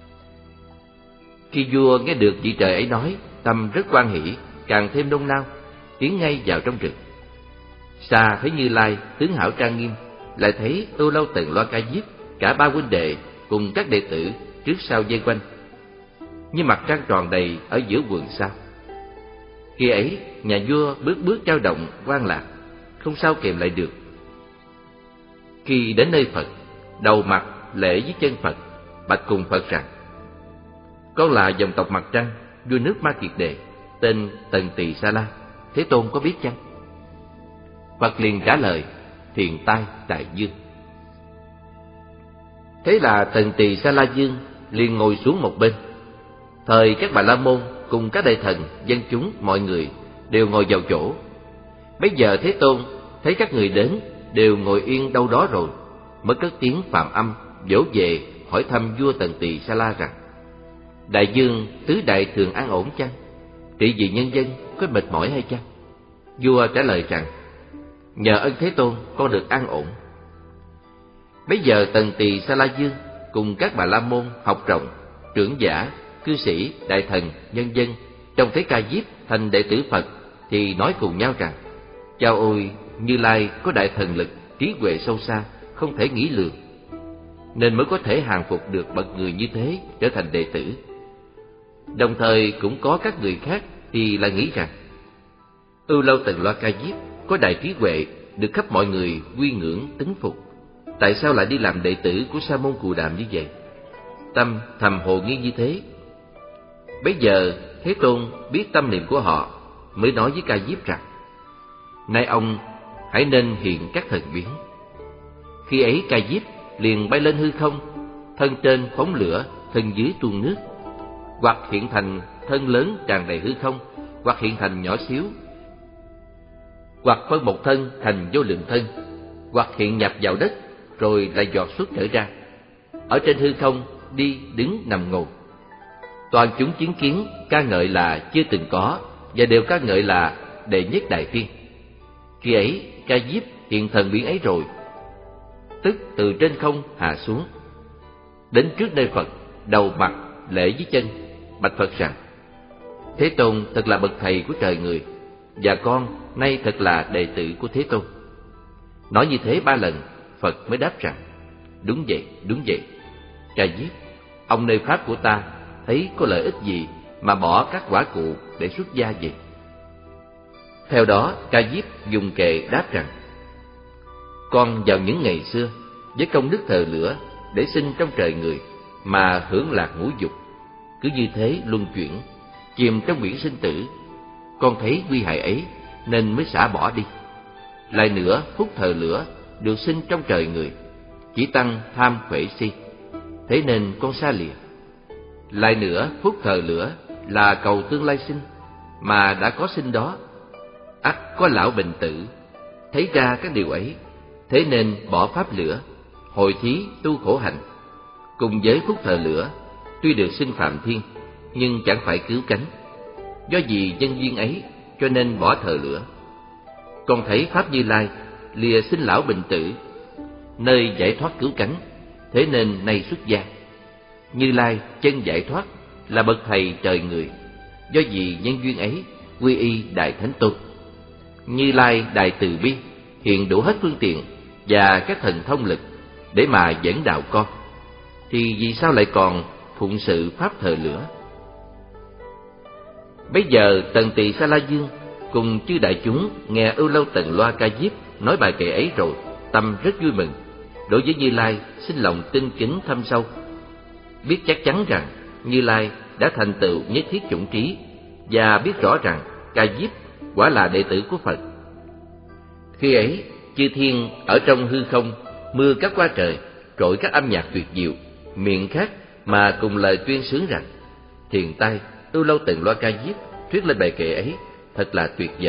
Khi vua nghe được vị trời ấy nói, tâm rất hoan hỷ, càng thêm nôn nao, tiến ngay vào trong rừng. Xa thấy Như Lai tướng hảo trang nghiêm, lại thấy Ưu Lâu Tần Loa Ca Diếp, cả ba huynh đệ cùng các đệ tử trước sau vây quanh, như mặt trăng tròn đầy ở giữa vườn sao. Khi ấy nhà vua bước bước trao động hoan lạc, không sao kèm lại được. Khi đến nơi Phật, đầu mặt lễ với chân Phật, bạch cùng Phật rằng: Con là dòng tộc mặt trăng, vua nước Ma Kiệt Đề, tên Tần Tỳ Sa La, Thế Tôn có biết chăng? Phật liền trả lời: Thiền tai đại dương. Thế là Tần Tỳ Sa La Dương liền ngồi xuống một bên. Thời các Bà La Môn cùng các đại thần, dân chúng, mọi người đều ngồi vào chỗ. Bấy giờ Thế Tôn thấy các người đến đều ngồi yên đâu đó rồi, mới cất tiếng phạm âm vỗ về hỏi thăm vua Tần Tỳ Sa La rằng: Đại dương tứ đại thường an ổn chăng? Trị vì nhân dân có mệt mỏi hay chăng? Vua trả lời rằng: Nhờ ân Thế Tôn, con được an ổn. Bấy giờ Tần Tỳ Sa La Dương cùng các Bà La Môn, học rộng, trưởng giả, cư sĩ, đại thần, nhân dân trông thấy Ca Diếp thành đệ tử Phật thì nói cùng nhau rằng: Chao ôi, Như Lai có đại thần lực, trí huệ sâu xa, không thể nghĩ lường, nên mới có thể hàng phục được bậc người như thế trở thành đệ tử. Đồng thời cũng có các người khác thì lại nghĩ rằng: Ưu Lâu Tần Loa Ca Diếp có đại trí huệ, được khắp mọi người quy ngưỡng tín phục, tại sao lại đi làm đệ tử của Sa môn Cù Đàm như vậy? tâm thầm hồ nghi như thế. Bấy giờ Thế Tôn biết tâm niệm của họ, mới nói với Ca Diếp rằng: nay ông hãy nên hiện các thần biến. Khi ấy Ca Diếp liền bay lên hư không, thân trên phóng lửa, thân dưới tuôn nước, hoặc hiện thành thân lớn tràn đầy hư không, hoặc hiện thành nhỏ xíu, hoặc phân một thân thành vô lượng thân, hoặc hiện nhập vào đất rồi lại giọt xuất trở ra, ở trên hư không đi đứng nằm ngồi. Toàn chúng chứng kiến ca ngợi là chưa từng có, và đều ca ngợi là đệ nhất đại tiên. Khi ấy Ca Diếp hiện thần biến ấy rồi, tức từ trên không hạ xuống, đến trước nơi Phật, đầu mặt lễ dưới chân, bạch Phật rằng: Thế Tôn thật là bậc thầy của trời người, và con nay thật là đệ tử của Thế Tôn. Nói như thế ba lần, Phật mới đáp rằng: đúng vậy, đúng vậy. Ca Diếp, ông nơi pháp của ta thấy có lợi ích gì mà bỏ các quả cụ để xuất gia vậy? Theo đó Ca Diếp dùng kệ đáp rằng: con vào những ngày xưa với công đức thờ lửa để sinh trong trời người mà hưởng lạc ngũ dục, cứ như thế luân chuyển, chìm trong biển sinh tử. Con thấy nguy hại ấy nên mới xả bỏ đi. Lại nữa, phúc thờ lửa được sinh trong trời người chỉ tăng tham khởi si, thế nên con xa lìa. Lại nữa, phúc thờ lửa là cầu tương lai sinh, mà đã có sinh đó, ắt có lão bệnh tử. Thấy ra các điều ấy, thế nên bỏ pháp lửa, hồi thí tu khổ hạnh. Cùng với phúc thờ lửa, tuy được sinh phạm thiên, nhưng chẳng phải cứu cánh. Do vì nhân duyên ấy, cho nên bỏ thờ lửa. Con thấy pháp Như Lai lìa sinh lão bệnh tử, nơi giải thoát cứu cánh, thế nên nay xuất gia. Như Lai chân giải thoát là bậc thầy trời người, do vì nhân duyên ấy quy y đại thánh tôn. Như Lai đại từ bi, hiện đủ hết phương tiện và các thần thông lực để mà dẫn đạo con, thì vì sao lại còn phụng sự pháp thờ lửa? Bấy giờ Tần Tỳ Sa La Dương cùng chư đại chúng nghe Ưu Lâu Tần Loa Ca Diếp nói bài kệ ấy rồi, tâm rất vui mừng, đối với Như Lai sinh lòng tinh kính thâm sâu, biết chắc chắn rằng Như Lai đã thành tựu nhất thiết chủng trí, và biết rõ rằng Ca Diếp quả là đệ tử của Phật. Khi ấy chư thiên ở trong hư không mưa cát qua trời, trỗi các âm nhạc tuyệt diệu, miệng khác mà cùng lời tuyên sướng rằng: thiền tai Ưu Lâu Tần Loa Ca Diếp thuyết lên bài kệ ấy thật là tuyệt vời.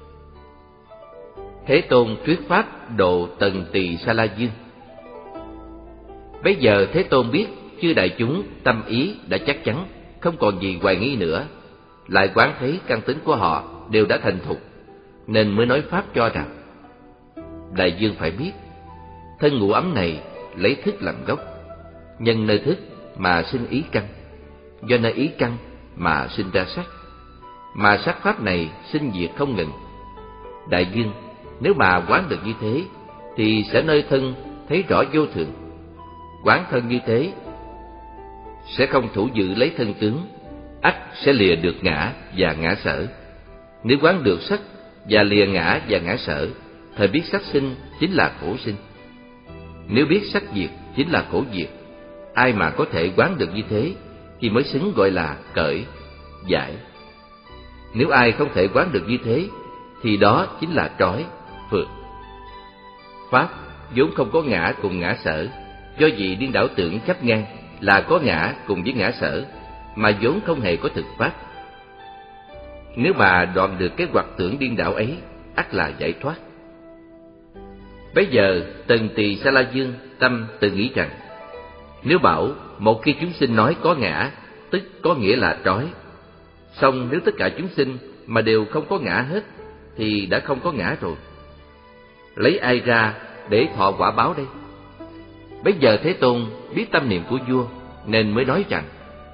Thế Tôn thuyết pháp độ Tần Tỳ Sa La Dương. Bấy giờ Thế Tôn biết chư đại chúng tâm ý đã chắc chắn, không còn gì hoài nghi nữa, lại quán thấy căn tính của họ đều đã thành thục, nên mới nói pháp cho rằng: đại dương phải biết, thân ngũ ấm này lấy thức làm gốc, nhân nơi thức mà sinh ý căn, do nơi ý căn mà sinh ra sắc, mà sắc pháp này sinh diệt không ngừng. Đại dương, nếu mà quán được như thế, thì sẽ nơi thân thấy rõ vô thường. Quán thân như thế, sẽ không thủ giữ lấy thân tướng, ắt sẽ lìa được ngã và ngã sở. Nếu quán được sắc và lìa ngã và ngã sở, thời biết sắc sinh chính là khổ sinh. Nếu biết sắc diệt chính là khổ diệt, ai mà có thể quán được như thế thì mới xứng gọi là cởi, giải. Nếu ai không thể quán được như thế thì đó chính là trói, phượt. Pháp vốn không có ngã cùng ngã sở, do vì điên đảo tưởng chấp ngang là có ngã cùng với ngã sở, mà vốn không hề có thực pháp. Nếu mà đoạn được cái hoặc tưởng điên đảo ấy, ắt là giải thoát. Bấy giờ Tần Tỳ Sa La Dương tâm tự nghĩ rằng: nếu bảo một khi chúng sinh nói có ngã, tức có nghĩa là trói. Song nếu tất cả chúng sinh mà đều không có ngã hết, thì đã không có ngã rồi. Lấy ai ra để thọ quả báo đây? Bấy giờ Thế Tôn biết tâm niệm của vua, nên mới nói rằng: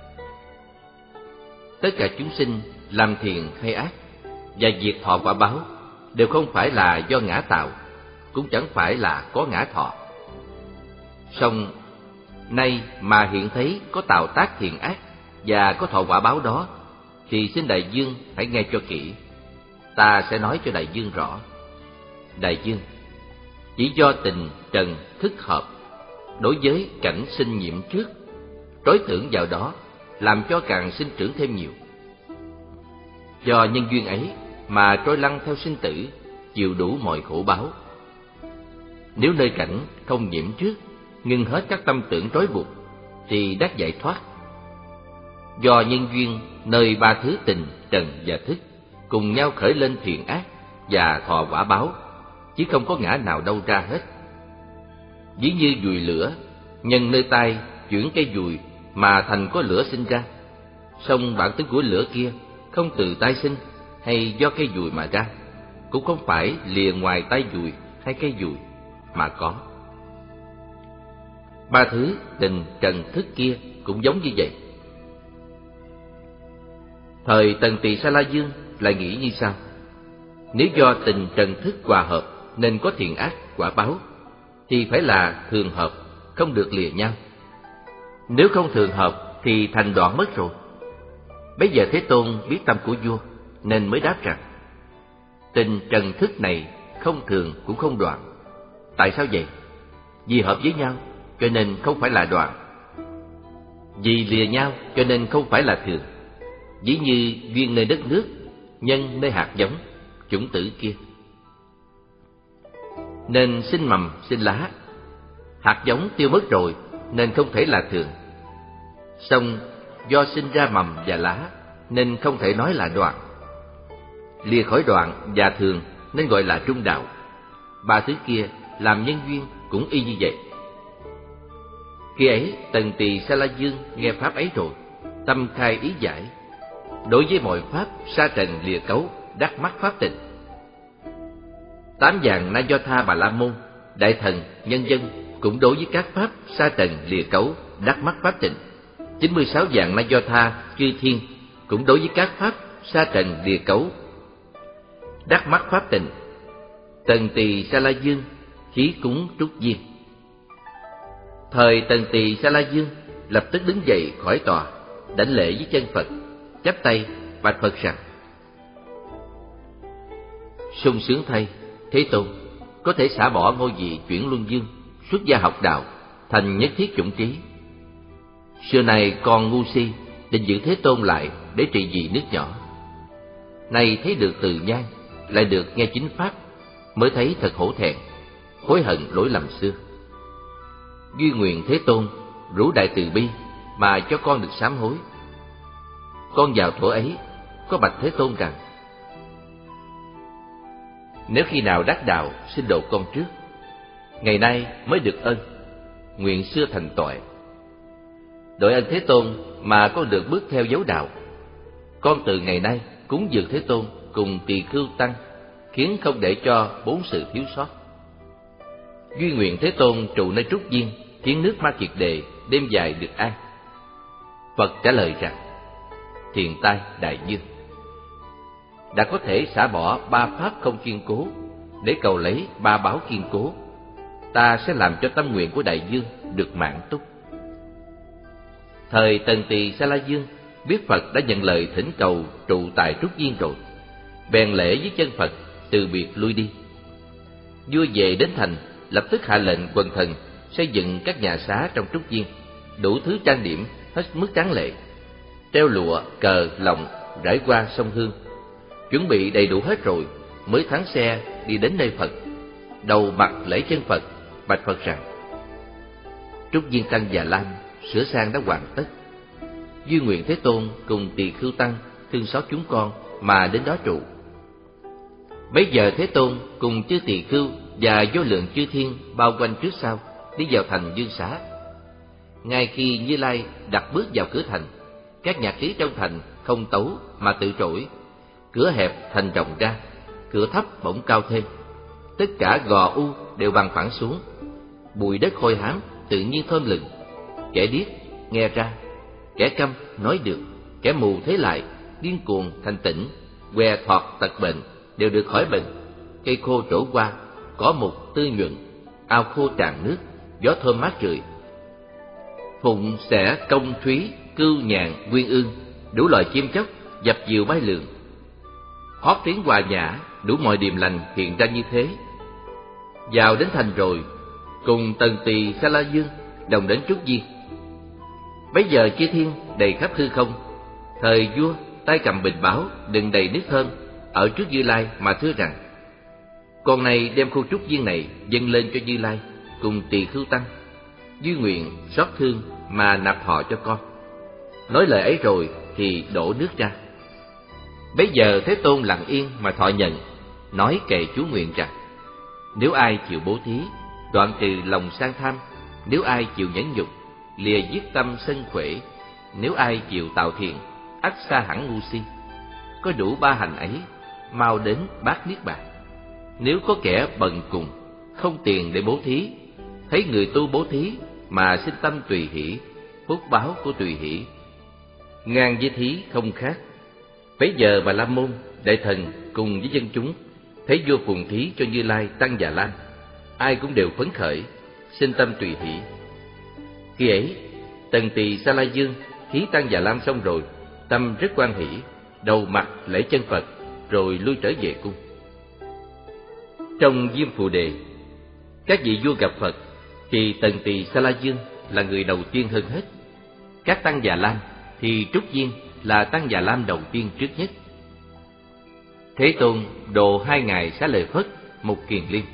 tất cả chúng sinh làm thiện hay ác và việc thọ quả báo đều không phải là do ngã tạo, cũng chẳng phải là có ngã thọ. Song nay mà hiện thấy có tạo tác thiện ác và có thọ quả báo đó, thì xin đại dương hãy nghe cho kỹ. Ta sẽ nói cho đại dương rõ. Đại dương, chỉ do tình trần thức hợp đối với cảnh sinh nhiễm trước, trói tưởng vào đó, làm cho càng sinh trưởng thêm nhiều. Do nhân duyên ấy mà trôi lăn theo sinh tử, chịu đủ mọi khổ báo. Nếu nơi cảnh không nhiễm trước, ngưng hết các tâm tưởng trói buộc, thì đắc giải thoát. Do nhân duyên nơi ba thứ tình, trần và thức cùng nhau khởi lên thiện ác và thọ quả báo, chứ không có ngã nào đâu ra hết. Ví như dùi lửa, nhân nơi tay chuyển cây dùi mà thành có lửa sinh ra, song bản tính của lửa kia không từ tay sinh hay do cây dùi mà ra, cũng không phải lìa ngoài tay dùi hay cây dùi mà có. Ba thứ tình, trần, thức kia cũng giống như vậy. Thời Tần Tỳ Sa La Dương lại nghĩ như sau: nếu do tình trần thức hòa hợp nên có thiện ác quả báo, thì phải là thường hợp, không được lìa nhau. Nếu không thường hợp thì thành đoạn mất rồi. Bây giờ Thế Tôn biết tâm của vua nên mới đáp rằng: tình trần thức này không thường cũng không đoạn. Tại sao vậy? Vì hợp với nhau cho nên không phải là đoạn, vì lìa nhau cho nên không phải là thường. Ví như duyên nơi đất nước, nhân nơi hạt giống, chủng tử kia. Nên sinh mầm, sinh lá. Hạt giống tiêu mất rồi nên không thể là thường. Song do sinh ra mầm và lá nên không thể nói là đoạn. Lìa khỏi đoạn và thường nên gọi là trung đạo. Ba thứ kia làm nhân duyên cũng y như vậy. Khi ấy Tần Tỳ Sa La Dương nghe pháp ấy rồi, tâm khai ý giải. Đối với mọi pháp sa trần lìa cấu, đắc mắc pháp tịnh. Tám dạng Na Do Tha Bà La Môn, đại thần, nhân dân cũng đối với các pháp sa trần lìa cấu, đắc mắc pháp tịnh. Chín mươi sáu dạng Na Do Tha chư thiên cũng đối với các pháp sa trần lìa cấu, đắc mắc pháp tịnh. Tần Tỳ Sa La Dương khí cúng trúc duyên. Thời Tần Tỳ Sa La Dương lập tức đứng dậy khỏi tòa, đảnh lễ với chân Phật, chắp tay bạch Phật rằng: sung sướng thay, Thế Tôn có thể xả bỏ ngôi vị chuyển luân dương, xuất gia học đạo, thành nhất thiết chủng trí. Xưa này con ngu si định giữ Thế Tôn lại để trị vì nước nhỏ. Nay thấy được từ nhan, lại được nghe chính pháp, mới thấy thật hổ thẹn, hối hận lỗi lầm xưa. Duy nguyện Thế Tôn rủ đại từ bi mà cho con được sám hối. Con vào thuở ấy có bạch Thế Tôn rằng: nếu khi nào đắc đạo xin độ con trước, ngày nay mới được ơn, nguyện xưa thành tội. Đội ơn Thế Tôn mà con được bước theo dấu đạo. Con từ ngày nay cúng dường Thế Tôn cùng tỳ khưu tăng, khiến không để cho bốn sự thiếu sót. Duy nguyện Thế Tôn trụ nơi trúc viên, khiến nước Ma Kiệt Đề đêm dài được an. Phật trả lời rằng: thiện tai đại dương, đã có thể xả bỏ ba pháp không kiên cố để cầu lấy ba báo kiên cố, ta sẽ làm cho tâm nguyện của đại dương được mãn túc. Thời Tần Tỳ Sa La Dương biết Phật đã nhận lời thỉnh cầu trụ tại trúc viên rồi, bèn lễ với chân Phật, từ biệt lui đi. Vua về đến thành, lập tức hạ lệnh quần thần xây dựng các nhà xá trong trúc viên, đủ thứ trang điểm hết mức tráng lệ, treo lụa, cờ, lọng, rải qua sông Hương. Chuẩn bị đầy đủ hết rồi, mới thắng xe đi đến nơi Phật, đầu mặt lễ chân Phật, bạch Phật rằng: trúc viên tăng Già Lam sửa sang đã hoàn tất. Duy nguyện Thế Tôn cùng tỳ khưu tăng thương xót chúng con mà đến đó trụ. Bấy giờ Thế Tôn cùng chư tỳ khưu và vô lượng chư thiên bao quanh trước sau đi vào thành Dương Xá. Ngay khi Như Lai đặt bước vào cửa thành, các nhạc khí trong thành không tấu mà tự trỗi, cửa hẹp thành rộng ra, cửa thấp bỗng cao thêm. Tất cả gò u đều bằng phẳng xuống, bụi đất hôi hám tự nhiên thơm lừng. Kẻ điếc nghe ra, kẻ câm nói được, kẻ mù thấy lại, điên cuồng thành tỉnh, què thọt tật bệnh đều được khỏi bệnh. Cây khô trổ qua, cỏ mục tươi nhuận, ao khô tràn nước, gió thơm mát rượi. Phụng xẻ công thúy, cưu nhàn, nguyên ương, đủ loại chim chóc dập dìu bay lượn. Hót tiếng hòa nhã, đủ mọi điềm lành hiện ra như thế. Vào đến thành rồi, cùng Tần Tỳ Sa La Dương đồng đến trúc viên. Bấy giờ chư thiên đầy khắp hư không. Thời vua tay cầm bình báo đựng đầy nước thơm ở trước Như Lai mà thưa rằng: con này đem khu trúc viên này dâng lên cho Như Lai cùng Tỳ Khưu tăng, duy nguyện xót thương mà nạp họ cho con. Nói lời ấy rồi thì đổ nước ra. Bấy giờ Thế Tôn lặng yên mà thọ nhận, nói kệ chú nguyện rằng: nếu ai chịu bố thí, đoạn trừ lòng sang tham; nếu ai chịu nhẫn nhục, lìa dứt tâm sân khỏe; nếu ai chịu tạo thiện, ắt xa hẳn ngu si. Có đủ ba hành ấy, mau đến bát niết bàn. Nếu có kẻ bần cùng, không tiền để bố thí, thấy người tu bố thí mà sinh tâm tùy hỷ, phúc báo của tùy hỷ ngang với thí không khác. Bấy giờ Bà La Môn, đại thần cùng với dân chúng thấy vua phụng thí cho Như Lai tăng Già Lam, ai cũng đều phấn khởi, sinh tâm tùy hỷ. Khi ấy, Tần Tỳ Sa La Dương thí tăng Già Lam xong rồi, tâm rất hoan hỷ, đầu mặt lễ chân Phật, rồi lui trở về cung. Trong Diêm Phù Đề, các vị vua gặp Phật thì Tần Tỳ Sa La Dương là người đầu tiên hơn hết. Các tăng Già Lam thì Trúc Viên là tăng Già Lam đầu tiên trước nhất. Thế Tôn độ hai ngài Xá Lợi Phất, một kiền liên.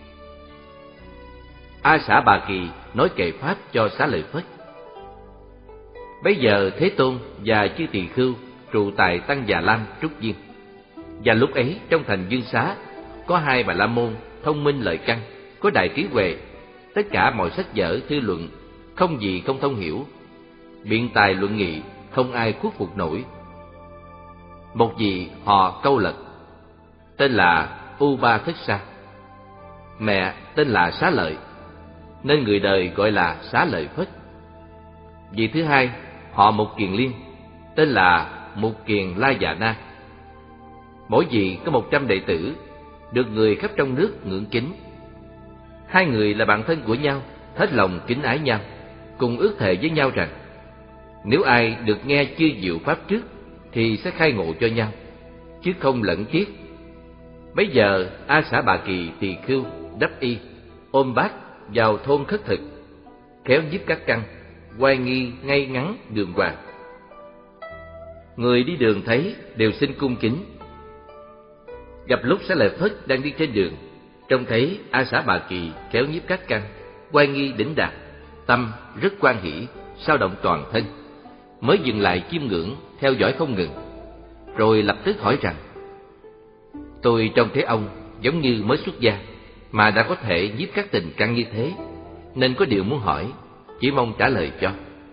A Xả Bà Kỳ nói kệ pháp cho Xá Lợi Phất. Bấy giờ Thế Tôn và chư tỳ khưu trụ tại tăng Già Lam Trúc Viên. Và lúc ấy trong thành Dương Xá có hai Bà La Môn thông minh lợi căn, có đại trí huệ, tất cả mọi sách vở thư luận không gì không thông hiểu, biện tài luận nghị không ai khuất phục nổi. Một vị họ Câu Lật, tên là U Ba Thất Sa, mẹ tên là Xá Lợi, nên người đời gọi là Xá Lợi Phất. Vị thứ hai họ Một Kiền Liên, tên là Một Kiền La Già Na. Mỗi vị có một trăm đệ tử, được người khắp trong nước ngưỡng kính. Hai người là bạn thân của nhau, hết lòng kính ái nhau, cùng ước thệ với nhau rằng nếu ai được nghe chư diệu pháp trước thì sẽ khai ngộ cho nhau, chứ không lẫn tiếc. Bấy giờ A Xả Bà Kỳ tỳ khưu đắp y, ôm bát vào thôn khất thực, khéo nhiếp các căn, oai nghi ngay ngắn đường hoàng. Người đi đường thấy đều xin cung kính. Gặp lúc Xá Lợi Phất đang đi trên đường, trông thấy A Xả Bà Kỳ khéo nhiếp các căn, oai nghi đỉnh đạt, tâm rất hoan hỷ, sao động toàn thân, mới dừng lại chiêm ngưỡng, theo dõi không ngừng, rồi lập tức hỏi rằng: tôi trông thấy ông giống như mới xuất gia mà đã có thể nhiếp các tình căn như thế, nên có điều muốn hỏi, chỉ mong trả lời cho.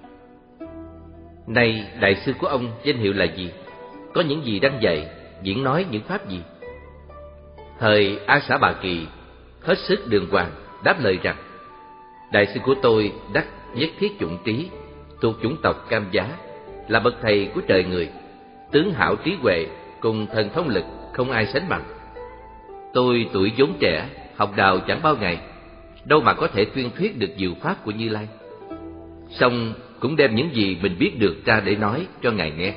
Này đại sư của ông danh hiệu là gì? Có những gì đang dạy, diễn nói những pháp gì? Thời A Xả Bà Kỳ hết sức đường hoàng đáp lời rằng: đại sư của tôi đắc nhất thiết chủng trí, thuộc chủng tộc Cam Giá, là bậc thầy của trời người, tướng hảo trí huệ cùng thần thông lực không ai sánh bằng. Tôi tuổi vốn trẻ, học đạo chẳng bao ngày, đâu mà có thể tuyên thuyết được diệu pháp của Như Lai. Song cũng đem những gì mình biết được ra để nói cho ngài nghe.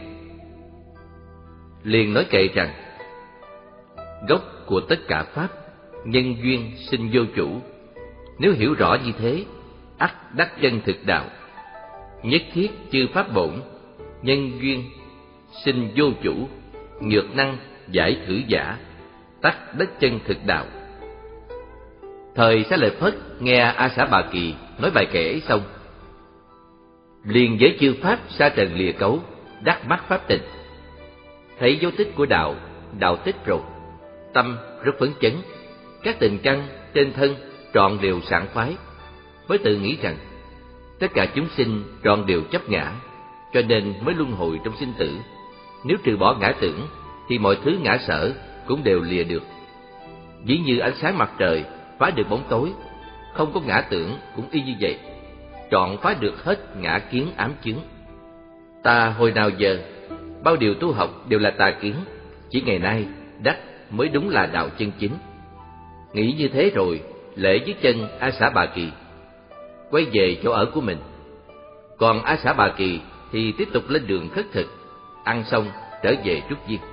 Liền nói kệ rằng: gốc của tất cả pháp, nhân duyên sinh vô chủ. Nếu hiểu rõ như thế, ắt đắc chân thực đạo. Nhất thiết chư pháp bổn, nhân duyên sinh vô chủ, nhược năng giải thử giả, tắc đắc chân thực đạo. Thời Xá Lợi Phất nghe A Xả Bà Kỳ nói bài kệ ấy xong, liền với chư pháp sa trần lìa cấu, đắc mắt pháp tịnh. Thấy dấu tích của đạo, đạo tích rồi, tâm rất phấn chấn, các tình căn trên thân trọn đều sảng khoái, mới tự nghĩ rằng tất cả chúng sinh trọn đều chấp ngã, cho nên mới luân hồi trong sinh tử. Nếu trừ bỏ ngã tưởng thì mọi thứ ngã sở cũng đều lìa được. Ví như ánh sáng mặt trời phá được bóng tối, không có ngã tưởng cũng y như vậy, trọn phá được hết ngã kiến ám chướng. Ta hồi nào giờ bao điều tu học đều là tà kiến, chỉ ngày nay đắc mới đúng là đạo chân chính. Nghĩ như thế rồi, lễ dưới chân A Xả Bà Kỳ, quay về chỗ ở của mình. Còn A Xả Bà Kỳ thì tiếp tục lên đường khất thực, ăn xong trở về Trúc Viên.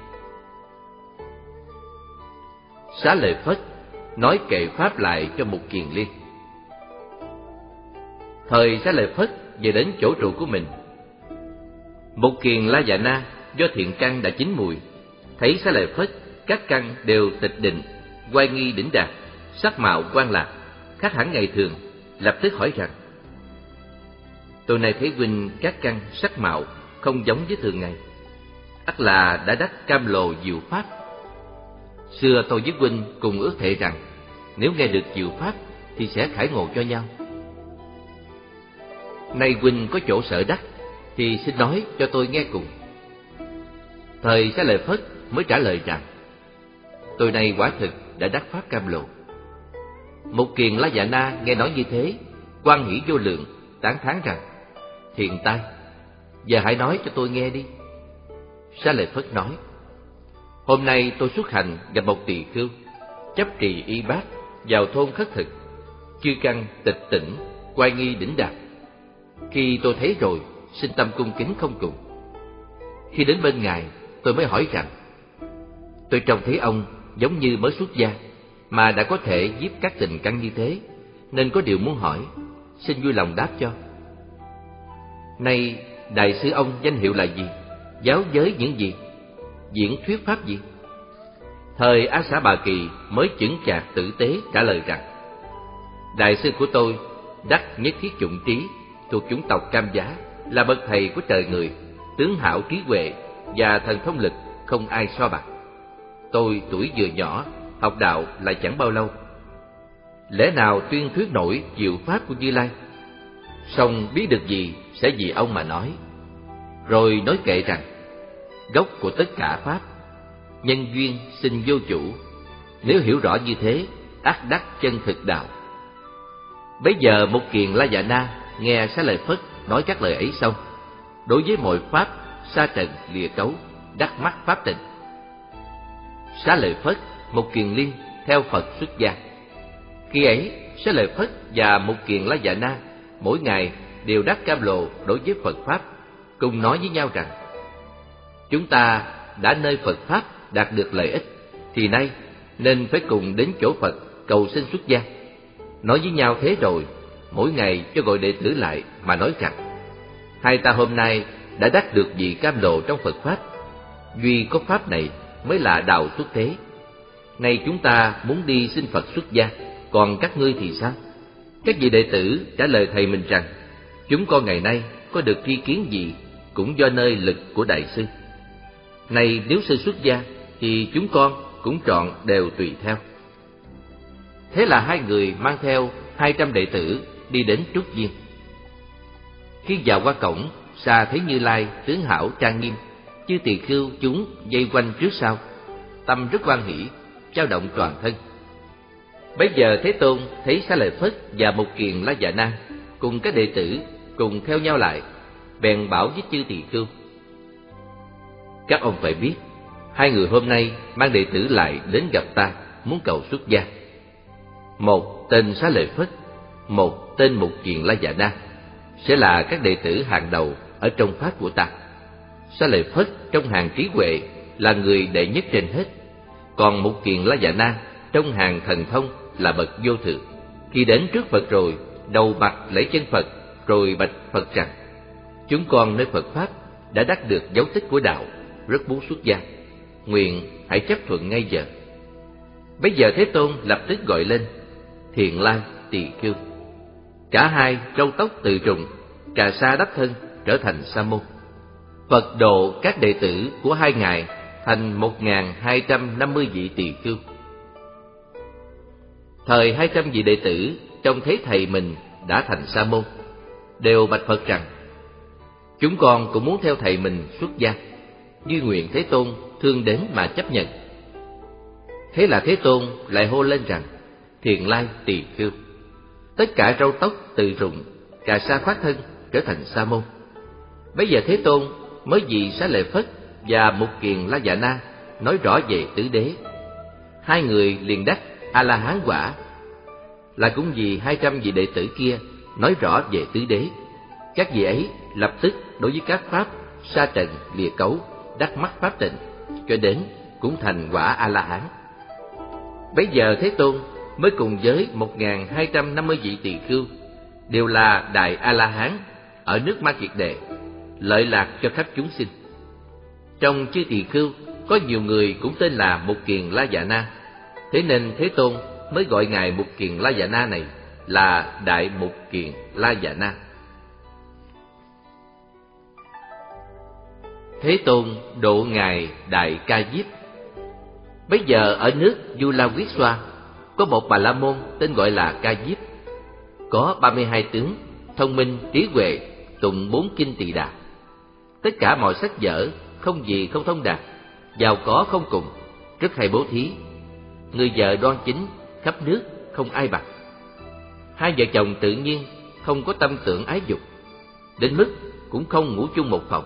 Xá Lợi Phất nói kệ pháp lại cho Một Kiền Liên. Thời Xá Lợi Phất về đến chỗ trụ của mình Một kiền La Già Na do thiện căn đã chín mùi, thấy Xá Lợi Phất các căn đều tịch định, oai nghi đỉnh đạt, sắc mạo quan lạc, khác hẳn ngày thường, lập tức hỏi rằng: tôi nay thấy huynh các căn sắc mạo không giống với thường ngày, ắt là đã đắc cam lồ diệu pháp. Xưa tôi với huynh cùng ước thệ rằng nếu nghe được diệu pháp thì sẽ khải ngộ cho nhau. Nay huynh có chỗ sở đắc thì xin nói cho tôi nghe cùng. Thời Xá Lợi Phất mới trả lời rằng: tôi nay quả thực đã đắc pháp cam lồ. Một kiền La Già Na nghe nói như thế, hoan hỷ vô lượng, tán thán rằng: thiện tai, giờ hãy nói cho tôi nghe đi. Xá Lợi Phất nói: hôm nay tôi xuất hành gặp một tỳ khưu, chấp trì y bát, vào thôn khất thực, chư căn tịch tỉnh, oai nghi đỉnh đạt. Khi tôi thấy rồi, sinh tâm cung kính không cùng. Khi đến bên ngài, tôi mới hỏi rằng: tôi trông thấy ông giống như mới xuất gia, mà đã có thể giết các tình căn như thế, nên có điều muốn hỏi, xin vui lòng đáp cho. Nay đại sư ông danh hiệu là gì? Giáo giới những gì? Diễn thuyết pháp gì? Thời Á Xá Bà Kỳ mới chững chạc tử tế trả lời rằng: đại sư của tôi đắc nhất thiết chủng trí, thuộc chủng tộc Cam Giá, là bậc thầy của trời người, tướng hảo trí huệ và thần thông lực không ai so bằng. Tôi tuổi vừa nhỏ, học đạo lại chẳng bao lâu, lẽ nào tuyên thuyết nổi diệu pháp của Như Lai? Song biết được gì sẽ vì ông mà nói. Rồi nói kệ rằng: gốc của tất cả pháp, nhân duyên sinh vô chủ, nếu hiểu rõ như thế, ắt đắc chân thực đạo. Bấy giờ một kiền La Già Na nghe Xá Lợi Phất nói các lời ấy xong, đối với mọi pháp sa trần lìa cấu, đắc mắc pháp tịnh. Xá Lợi Phất, một kiền liên theo Phật xuất gia. Khi ấy Xá Lợi Phất và một kiền La Già Na mỗi ngày đều đắc cam lồ đối với Phật pháp, cùng nói với nhau rằng: chúng ta đã nơi Phật pháp đạt được lợi ích, thì nay nên phải cùng đến chỗ Phật cầu xin xuất gia. Nói với nhau thế rồi, mỗi ngày cho gọi đệ tử lại mà nói rằng: hai ta hôm nay đã đắc được vị cam lồ trong Phật pháp, duy có pháp này mới là đạo xuất thế. Nay chúng ta muốn đi xin Phật xuất gia, còn các ngươi thì sao? Các vị đệ tử trả lời thầy mình rằng: chúng con ngày nay có được tri kiến gì cũng do nơi lực của đại sư. Này nếu sư xuất gia thì chúng con cũng trọn đều tùy theo. Thế là hai người mang theo hai trăm đệ tử đi đến Trúc Viên. Khi vào qua cổng, xa thấy Như Lai tướng hảo trang nghiêm, chư tỳ khưu chúng vây quanh trước sau, tâm rất hoan hỷ, dao động toàn thân. Bấy giờ Thế Tôn thấy Xá Lợi Phất và một kiền La Già Na cùng các đệ tử cùng theo nhau lại, bèn bảo với chư tỳ khưu: các ông phải biết, hai người hôm nay mang đệ tử lại đến gặp ta, muốn cầu xuất gia. Một tên Xá Lợi Phất, một tên một kiền La Già Na sẽ là các đệ tử hàng đầu ở trong pháp của ta. Xá Lợi Phất trong hàng trí huệ là người đệ nhất trên hết, còn một kiền La Già Na trong hàng thần thông là bậc vô thượng. Khi đến trước Phật rồi, đầu mặt lễ chân Phật, rồi bạch Phật rằng: chúng con nơi Phật pháp đã đắc được dấu tích của đạo, rất muốn xuất gia, nguyện hãy chấp thuận ngay giờ. Bấy giờ Thế Tôn lập tức gọi lên Thiện Lai, Tỳ Khưu. Cả hai râu tóc tự trùng, cà sa đắp thân, trở thành sa môn. Phật độ các đệ tử của hai ngài thành một ngàn hai trăm năm mươi vị tỳ khưu. Thời hai trăm vị đệ tử trông thấy thầy mình đã thành sa môn, đều bạch Phật rằng: chúng con cũng muốn theo thầy mình xuất gia, như nguyện Thế Tôn thương đến mà chấp nhận. Thế là Thế Tôn lại hô lên rằng: Thiện Lai, Tỳ Khưu. Tất cả râu tóc tự rụng, cà sa khoác thân, trở thành sa môn. Bấy giờ Thế Tôn mới vì Xá Lợi Phất và một kiền La Già Na nói rõ về tứ đế. Hai người liền đắc A La Hán quả. Là cũng vì hai trăm vị đệ tử kia nói rõ về tứ đế, các vị ấy lập tức đối với các pháp sa trần lìa cấu đắc mắc pháp tịnh, cho đến cũng thành quả A La Hán. Bấy giờ Thế Tôn mới cùng với một ngàn hai trăm năm mươi vị tỳ khưu đều là đại A La Hán ở nước Ma Kiệt Đệ, lợi lạc cho khắp chúng sinh. Trong chư tỳ khưu có nhiều người cũng tên là Mục Kiền La Dạ Na, thế nên Thế Tôn mới gọi ngài Mục Kiền La Dạ Na này là Đại Mục Kiền La Dạ Na. Thế Tôn độ ngài Đại Ca Diếp. Bây giờ ở nước Du La Quyết Xoa có một Bà La Môn tên gọi là Ca Diếp, có ba mươi hai tướng, thông minh, trí huệ, tụng bốn kinh Tỳ Đà. Tất cả mọi sách vở, không gì không thông đạt, giàu có không cùng, rất hay bố thí. Người vợ đoan chính, khắp nước không ai bằng. Hai vợ chồng tự nhiên không có tâm tưởng ái dục, đến mức cũng không ngủ chung một phòng.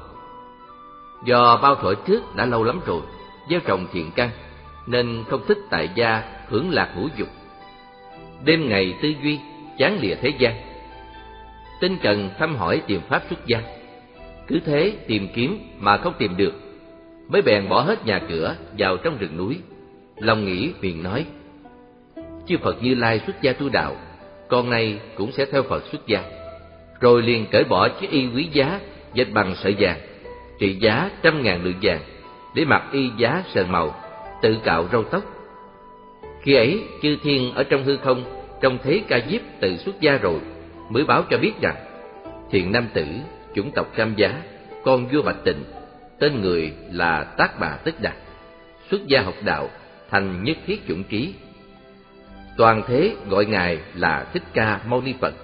Do bao thuở trước đã lâu lắm rồi gieo trồng thiện căn, nên không thích tại gia hưởng lạc ngũ dục. Đêm ngày tư duy, chán lìa thế gian. Tinh cần thăm hỏi tìm pháp xuất gia, cứ thế tìm kiếm mà không tìm được, mới bèn bỏ hết nhà cửa vào trong rừng núi. Lòng nghĩ miệng nói: chư Phật Như Lai xuất gia tu đạo, con nay cũng sẽ theo Phật xuất gia. Rồi liền cởi bỏ chiếc y quý giá dệt bằng sợi vàng, trị giá trăm ngàn lượng vàng, để mặc y giá sờn màu, tự cạo râu tóc. Khi ấy chư thiên ở trong hư không trông thấy Ca Diếp tự xuất gia rồi, mới báo cho biết rằng: thiện nam tử, chủng tộc Cam Giá, con vua Bạch Tịnh, tên người là Tác Bà Tất Đạt, xuất gia học đạo, thành nhất thiết chủng trí. Toàn thế gọi ngài là Thích Ca Mâu Ni Phật.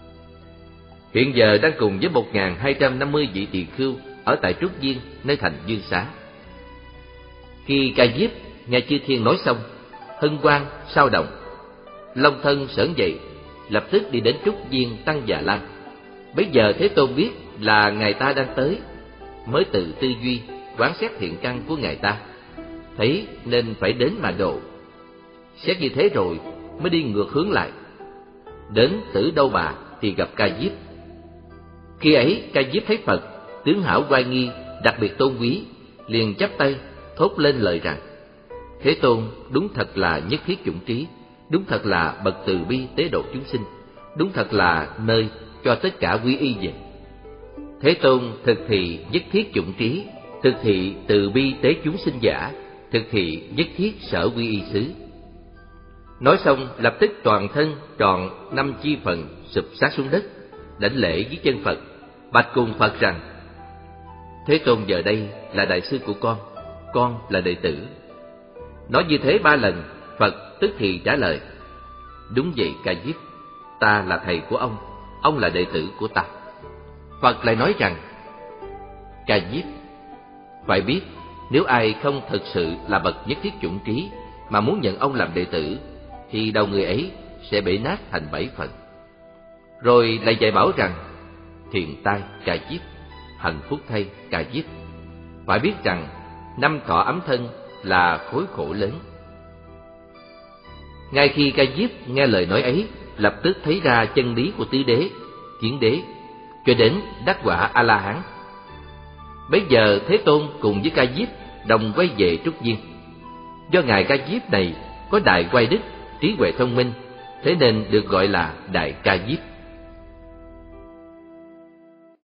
Hiện giờ đang cùng với một nghìn hai trăm năm mươi vị tỳ khưu ở tại Trúc Viên, nơi thành Dương Xá. Khi Ca Diếp nghe chư thiên nói xong, hân hoan sao động, long thân sởn dậy, lập tức đi đến Trúc Viên Tăng Già Lam. Bấy giờ Thế Tôn biết là ngài ta đang tới, mới tự tư duy quán xét thiện căn của ngài ta, thấy nên phải đến mà độ. Xét như thế rồi mới đi ngược hướng lại, đến Tử Đâu Bà thì gặp Ca Diếp. Khi ấy Ca Diếp thấy Phật tướng hảo oai nghi, đặc biệt tôn quý, liền chắp tay thốt lên lời rằng: Thế Tôn đúng thật là nhất thiết chủng trí, đúng thật là bậc từ bi tế độ chúng sinh, đúng thật là nơi cho tất cả quy y về. Thế Tôn thực thị nhất thiết chủng trí, thực thị từ bi tế chúng sinh giả, thực thị nhất thiết sở quy y xứ. Nói xong lập tức toàn thân tròn năm chi phần sụp sát xuống đất, đảnh lễ dưới chân Phật, bạch cùng Phật rằng: Thế Tôn giờ đây là đại sư của con, con là đệ tử. Nói như thế ba lần, Phật tức thì trả lời: Đúng vậy Ca Diếp, ta là thầy của ông, ông là đệ tử của ta. Phật lại nói rằng: Ca Diếp, phải biết nếu ai không thực sự là bậc nhất thiết chủng trí mà muốn nhận ông làm đệ tử, thì đầu người ấy sẽ bể nát thành bảy phần. Rồi lại dạy bảo rằng: Thiện tai Ca Diếp, hạnh phúc thay Ca Diếp, phải biết rằng năm thọ ấm thân là khối khổ lớn. Ngay khi Ca Diếp nghe lời nói ấy, lập tức thấy ra chân lý của tứ đế, kiến đế, cho đến đắc quả A La Hán. Bấy giờ Thế Tôn cùng với Ca Diếp đồng quay về Trúc Viên. Do ngài Ca Diếp này có đại oai đức, trí huệ thông minh, thế nên được gọi là Đại Ca Diếp.